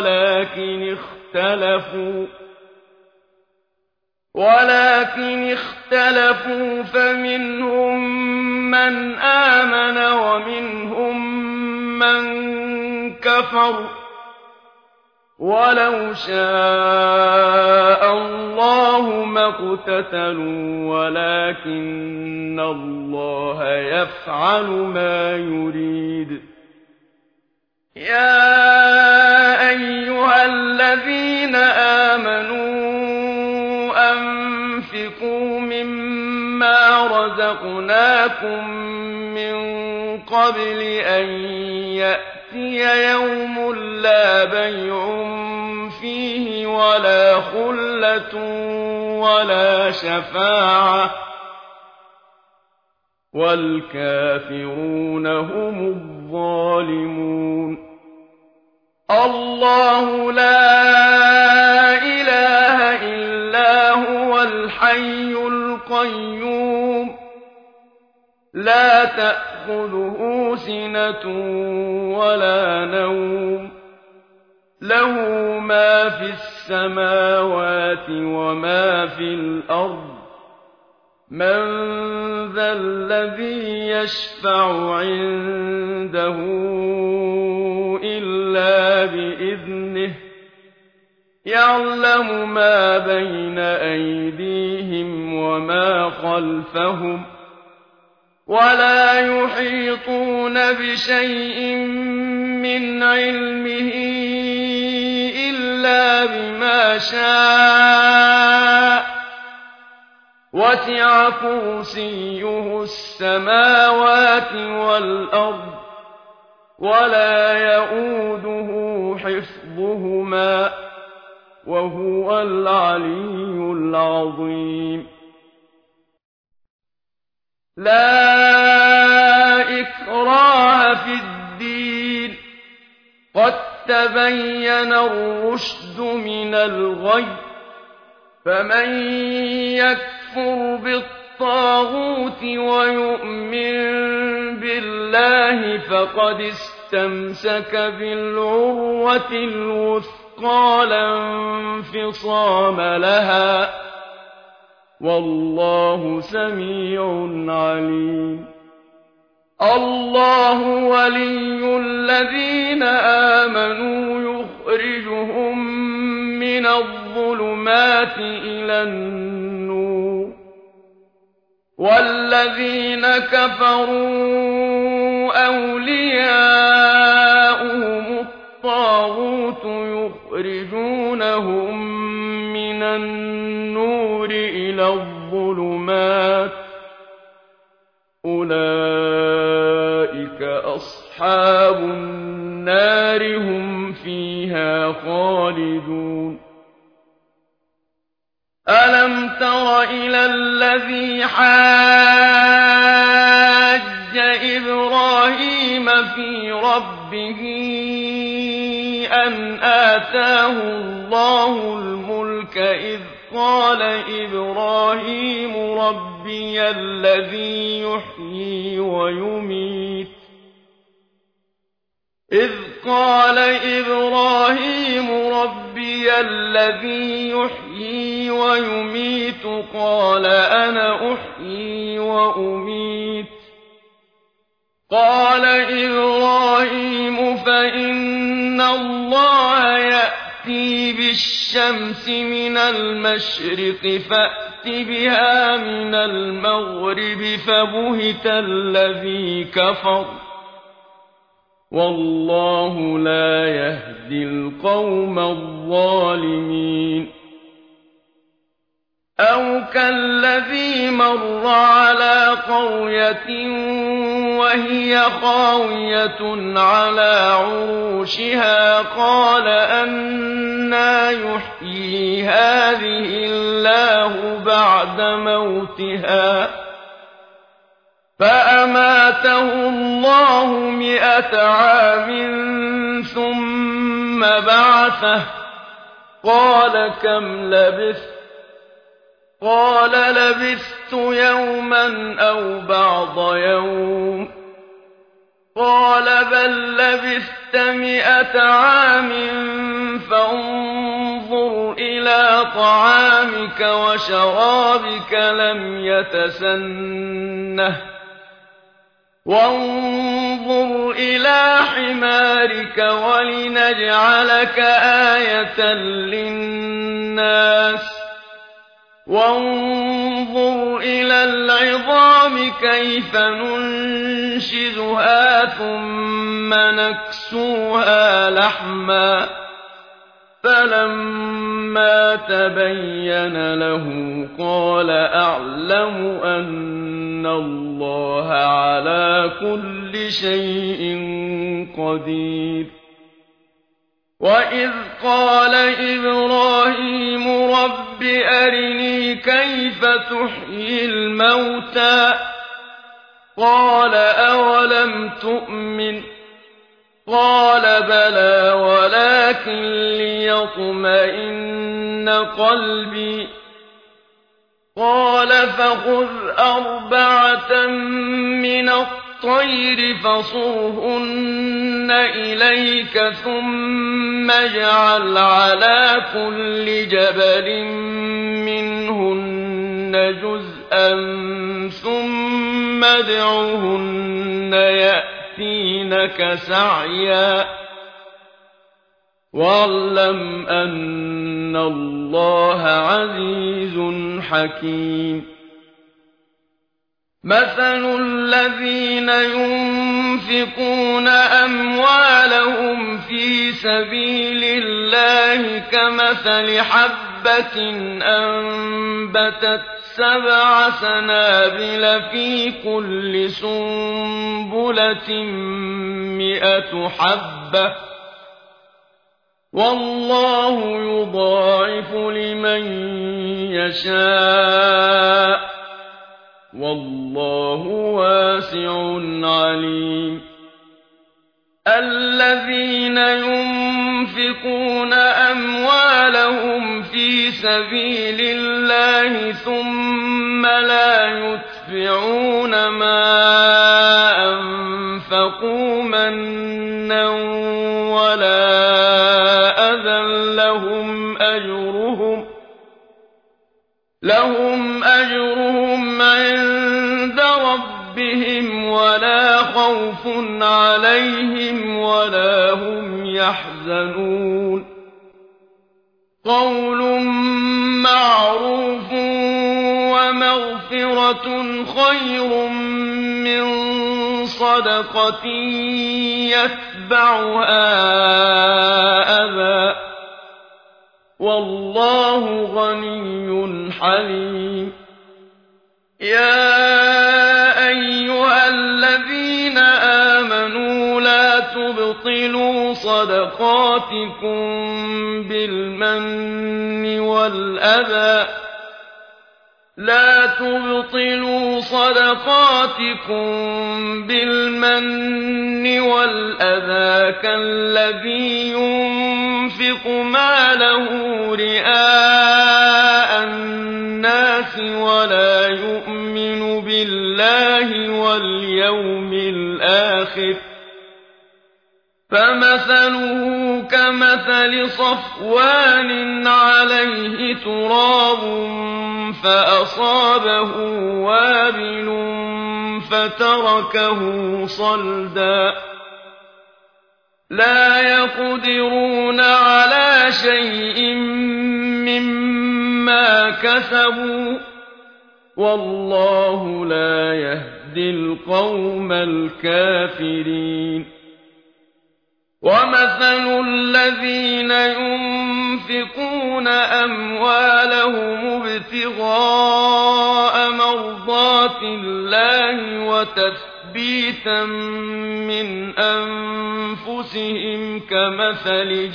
ولكن اختلفوا فمنهم من آمن ومنهم من كفر ولو شاء الله ما اقتتلوا ولكن الله يفعل ما يريد يا أيها الذين آمنوا أنفقوا مما رزقناكم من قبل أن يأتي يوم لا بيع فيه ولا خلة ولا شفاعة والكافرون هم الظالمون الله لا إله إلا هو الحي القيوم لا تأخذه سنة ولا نوم له ما في السماوات وما في الأرض من ذا الذي يشفع عنده إلا بإذنه يعلم ما بين أيديهم وما خلفهم ولا يحيطون بشيء من علمه إلا بما شاء وسع كرسيه السماوات والأرض ولا يئوده حفظهما وهو العلي العظيم لا إكراه في الدين قد تبين الرشد من الغي فمن يكفر بالطاغوت ويؤمن بالله فقد استمسك بالعروة الوثقى لا انفصام لها والله سميع عليم الله ولي الذين آمنوا يخرجهم من الظلمات إلى النور والذين كفروا أولياؤهم الطاغوت يخرجونهم من النور إلى الظلمات أولئك أصحاب النار هم فيها خالدون ألم تر إلى الذي حاج إبراهيم في ربه أن آتاه الله الملك إذ قال إبراهيم ربي الذي يحيي ويميت قال أنا أحيي وأميت قال إبراهيم فإن الله يأتي بالشمس من المشرق فأت بها من المغرب فبهت الذي كفر والله لا يهدي القوم الظالمين أو كالذي مر على قرية وهي خاوية على عروشها قال أنى يحيي هذه الله بعد موتها فأماته الله 100 عام ثم بعثه قال كم لبثت قال لبثت يوما أو بعض يوم قال بل لبثت 100 عام فانظر إلى طعامك وشرابك لم يتسنه وانظر إلى حمارك ولنجعلك آية للناس وانظر إلى العظام كيف ننشزها ثم نكسوها لحما فلما تبين له قال أعلم أن الله على كل شيء قدير وإذ قال إبراهيم رب أرني كيف تحيي الموتى قال أولم تؤمن قال بلى ولكن ليطمئن قلبي قال فخذ 4 من الطير فصرهن إليك ثم اجعل على كل جبل منهن جزءا ثم ادعهن يأتينك سعيا واعلم أن الله عزيز حكيم مثل الذين ينفقون أموالهم في سبيل الله كمثل حبة أنبتت 7 سنابل في كل سنبلة 100 حبة والله يضاعف لمن يشاء والله واسع عليم الذين ينفقون أموالهم في سبيل الله ثم لا يتبعون ما أنفقوا منا ولا أذى لهم أجرهم عند ربهم ولا خوف عليهم ولا هم يحزنون قول معروف ومغفرة خير من صدقة يتبعها أذى والله غني حليم يا أيها الذين آمنوا لا تبطلوا صدقاتكم بالمن والأذى كالذي ينفق ماله رئاء الناس ولا يؤمن بالله واليوم الآخر فمثله كمثل صفوان عليه تراب فأصابه وابل فتركه صلدا لا يقدرون على شيء مما كسبوا والله لا يهدي القوم الكافرين ومثل الذين ينفقون أموالهم ابتغاء مرضات الله وتثبيتا من أنفسهم كمثل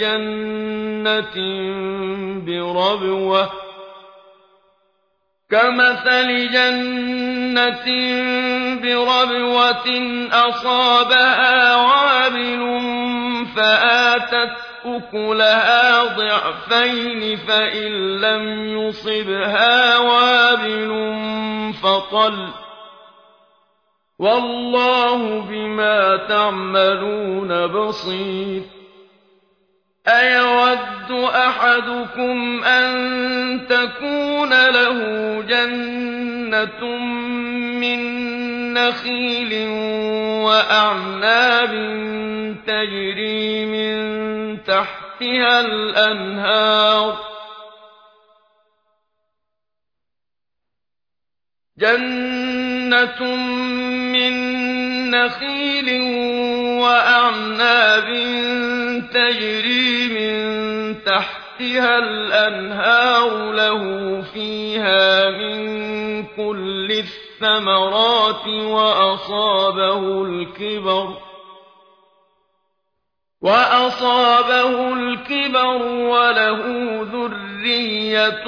جنة بربوة أصابها وابل فآتت أكلها ضعفين فإن لم يصبها وابل فطل والله بما تعملون بصير أيود أحدكم أن تكون له جنة من نخيل وأعناب تجري من تحتها الأنهار له فيها من كل الثمرات وأصابه الكبر وله ذرية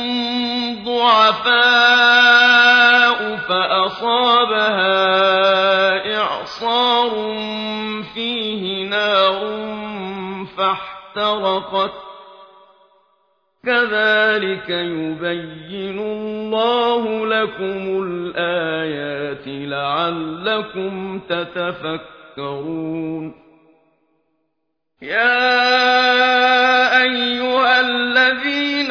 ضعفاء فأصابها إعصار فيه نار فاحترقت كذلك يبين الله لكم الآيات لعلكم تتفكرون يا أيها الذين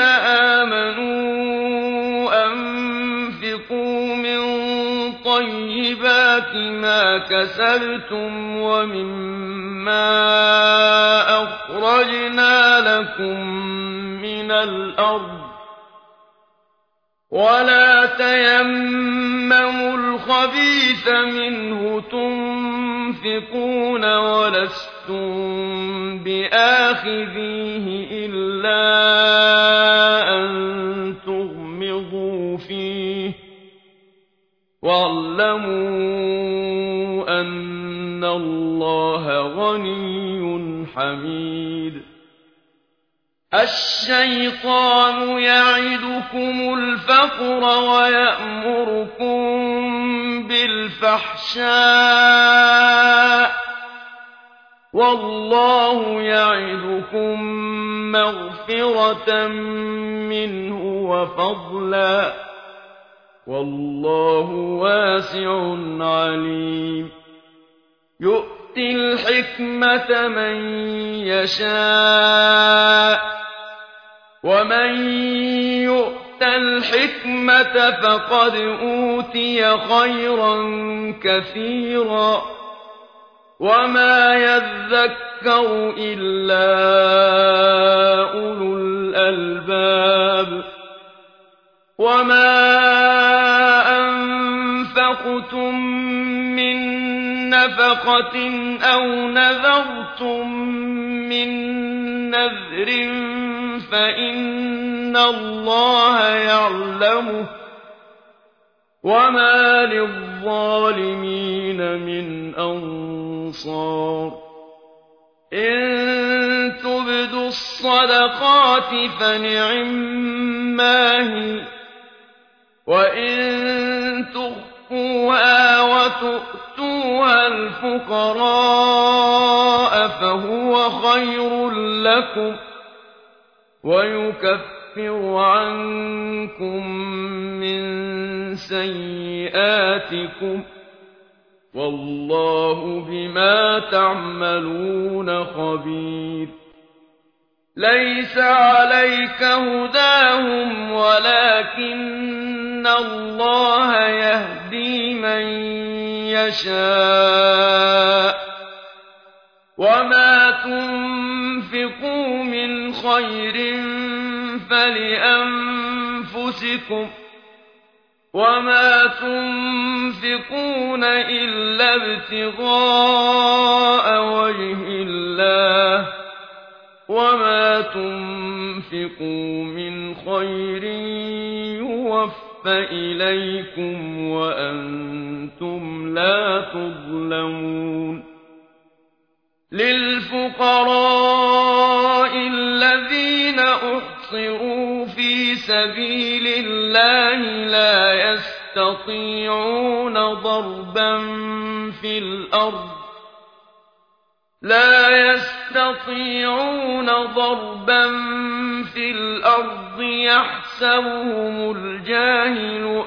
آمنوا أنفقوا من طيبات ما كسبتم ومما أخرجنا لكم من الأرض ولا تيمموا الخبيث منه تنفقون ولستم بآخذيه إلا أن تغمضوا فيه واعلموا أن الله غني حميد الشيطان يعدكم الفقر ويأمركم بالفحشاء والله يعدكم مغفرة منه وفضلا والله واسع عليم يؤتي الحكمة من يشاء ومن يؤت الحكمة فقد أوتي خيرا كثيرا وما يذكر إلا أولو الألباب وما أنفقتم من نفقة أو نذرتم من نذر فإن الله يعلمه وما للظالمين من أنصار إن تبدوا الصدقات فنعما هي وإن تخفوها وتؤتوها الفقراء فهو خير لكم ويكفر عنكم من سيئاتكم والله بما تعملون خبير ليس عليك هداهم ولكن الله يهدي من يشاء وما تنفقوا من خير فلأنفسكم وما تنفقون إلا ابتغاء وجه الله وما تنفقوا من خير يوفى إليكم وأنتم لا تظلمون للفقراء الذين أحصروا في سبيل الله لا يستطيعون ضربا في الأرض يحسبهم الجاهل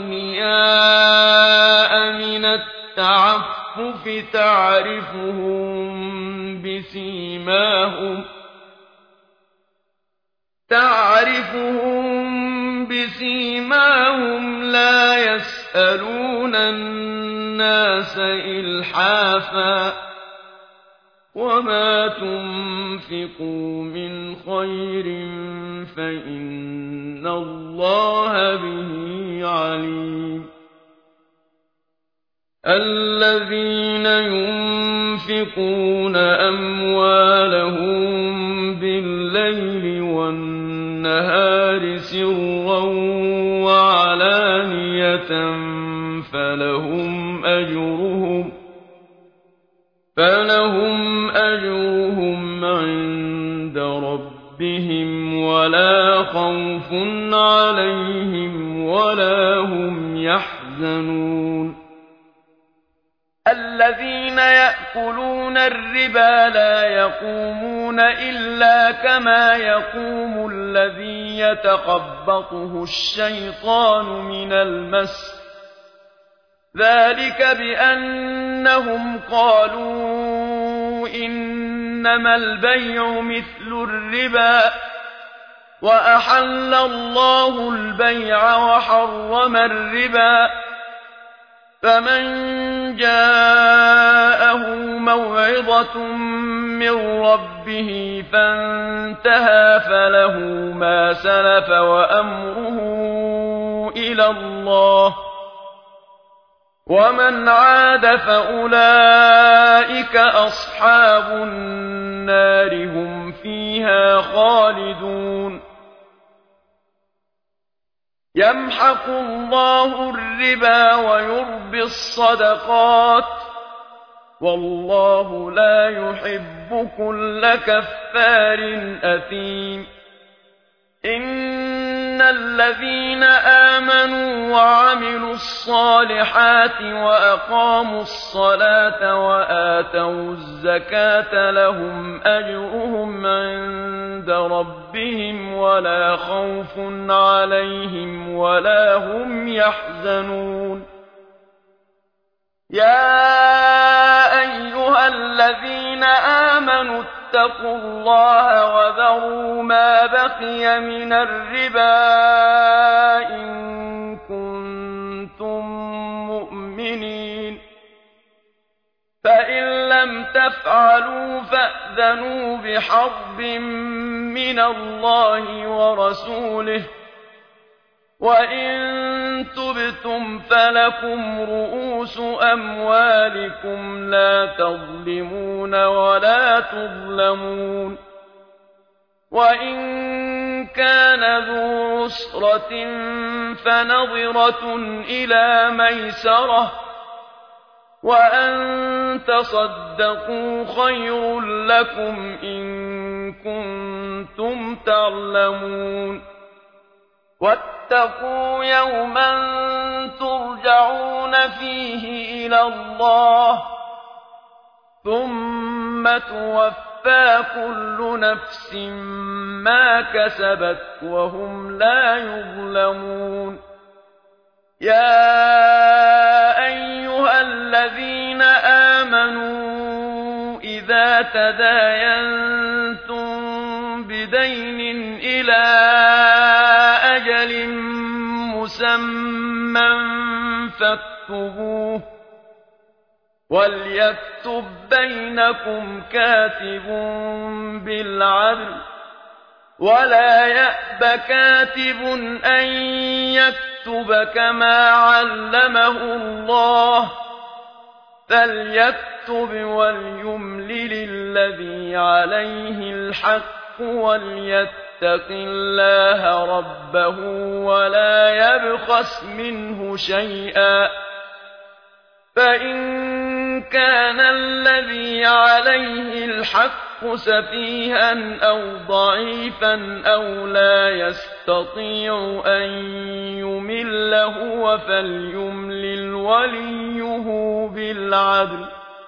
أغنياء من التعفف تعرفهم بسيماهم لا يسألون الناس إلحافا وما تنفقوا من خير فإن الله به عليم الذين ينفقون أموالهم بالليل والنهار سرا وعلانية فلهم أجرهم عند ربهم ولا خوف عليهم ولا هم يحزنون الذين يأكلون الربا لا يقومون إلا كما يقوم الذي يتخبطه الشيطان من المس ذلك بأنهم قالوا إنما البيع مثل الربا وأحل الله البيع وحرم الربا فمن جاءه موعظة من ربه فانتهى فله ما سلف وأمره إلى الله، ومن عاد فأولئك أصحاب النار هم فيها خالدون. يمحق الله الربا ويربي الصدقات، والله لا يحب كل كفار أثيم. إن الذين آمنوا وعملوا الصالحات وأقاموا الصلاة وآتوا الزكاة لهم أجرهم عند ربهم ولا خوف عليهم ولا هم يحزنون. يا أيها الذين آمنوا اتقوا الله وذروا ما بقي من الربا إن كنتم مؤمنين، فإن لم تفعلوا فأذنوا بحرب من الله ورسوله، وإن تبتم فلكم رؤوس أموالكم لا تظلمون ولا تظلمون. وإن كان ذو عسرة فنظرة إلى ميسرة، وأن تصدقوا خير لكم إن كنتم تعلمون. واتقوا يوما ترجعون فيه إلى الله ثم توفى كل نفس ما كسبت وهم لا يظلمون. يا أيها الذين آمنوا إذا تداينتم بدين إلى أجل مسمى فاكتبوه، وليكتب بينكم كاتب بالعدل، ولا يأب كاتب أن يكتب كما علمه الله، فليكتب وليملل الذي عليه الحق وليتق الله ربه ولا يبخس منه شيئا، فإن كان الذي عليه الحق سفيها أو ضعيفا أو لا يستطيع أن يمل هو فليملل وليه بالعدل.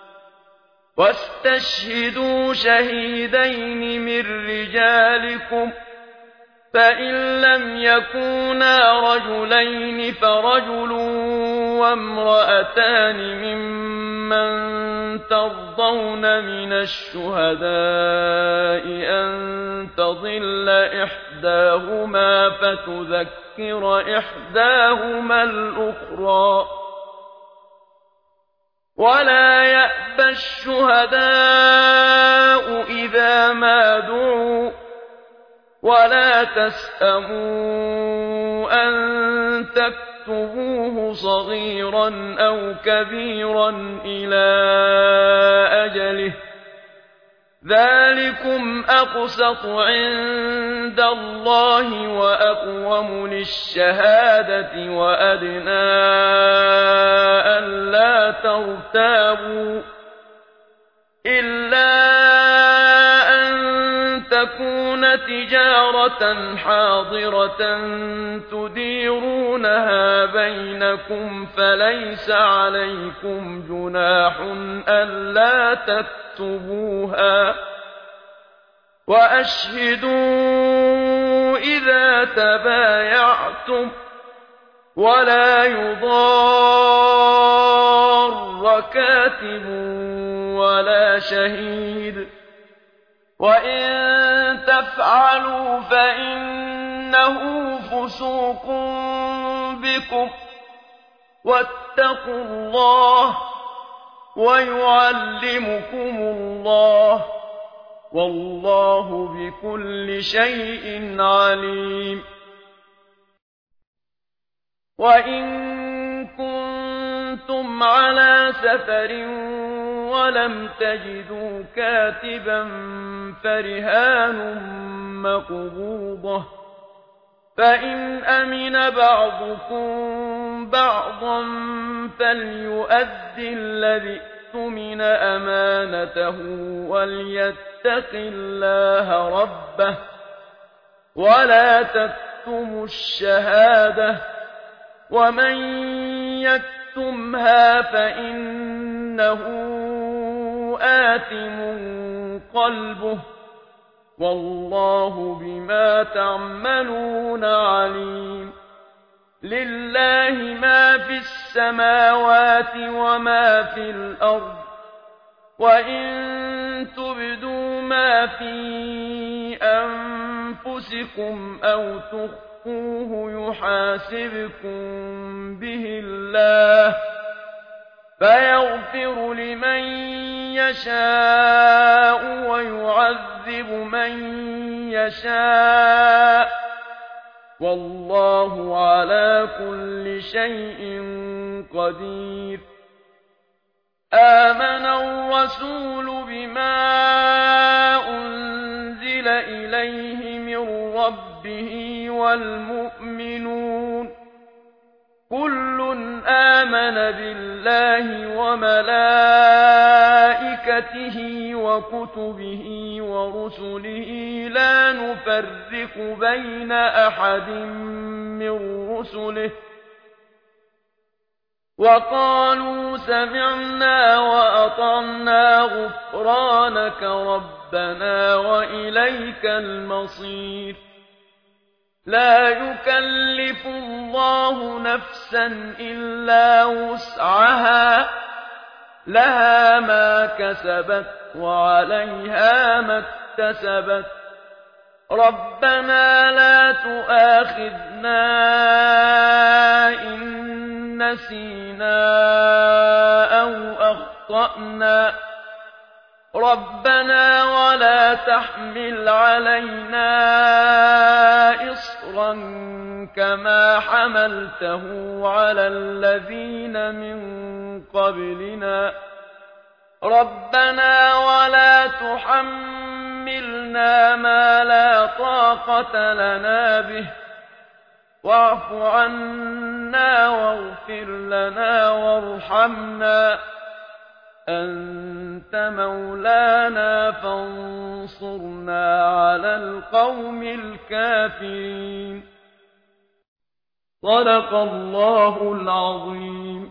واستشهدوا شهيدين من رجالكم، فإن لم يكونا رجلين فرجل وامرأتان ممن ترضون من الشهداء أن تضل إحداهما فتذكر إحداهما الأخرى، ولا يأبى الشهداء إذا ما دعوا، ولا تسأموا أن تكتبوه صغيرا أو كبيرا إلى أجله، ذلكم أقسط عند الله وأقوم للشهادة وأدنى ألا ترتابوا، إلا أن تكون تجارة حاضرة تديرونها بينكم فليس عليكم جناح ألا تكتبوها، وأشهدوا إذا تبايعتم، ولا يضار كاتب ولا شهيد، وإن تفعلوا فإنه فسوق بكم، واتقوا الله ويعلمكم الله والله بكل شيء عليم وإن كنتم على سفر ولم تجدوا كاتبا فرهان مقبوضة فإن أمن بعضكم بعضا فليؤدي الذي اؤتمن أمانته وليتق الله ربه ولا تكتموا الشهادة ومن يكتمها فإنه آثم قلبه والله بما تعملون عليم لله ما في السماوات وما في الأرض وإن تبدوا ما في أنفسكم أو تخفوه يحاسبكم به الله فيغفر لمن يشاء ويعذب من يشاء والله على كل شيء قدير آمن الرسول بما أنزل إليه من ربه والمؤمنون كل آمن بالله وملائكته وكتبه ورسله لا نفرق بين أحد من رسله وقالوا سمعنا وأطعنا غفرانك ربنا وإليك المصير لا يكلف الله نفسا إلا وسعها لها ما كسبت وعليها ما اكتسبت ربنا لا تؤاخذنا إن نسينا أو أخطأنا ربنا ولا تحمل علينا إصرا كما حملته على الذين من قبلنا ربنا ولا تحملنا ما لا طاقة لنا به واعف عنا واغفر لنا وارحمنا أنت مولانا فانصرنا على القوم الكافرين صدق الله العظيم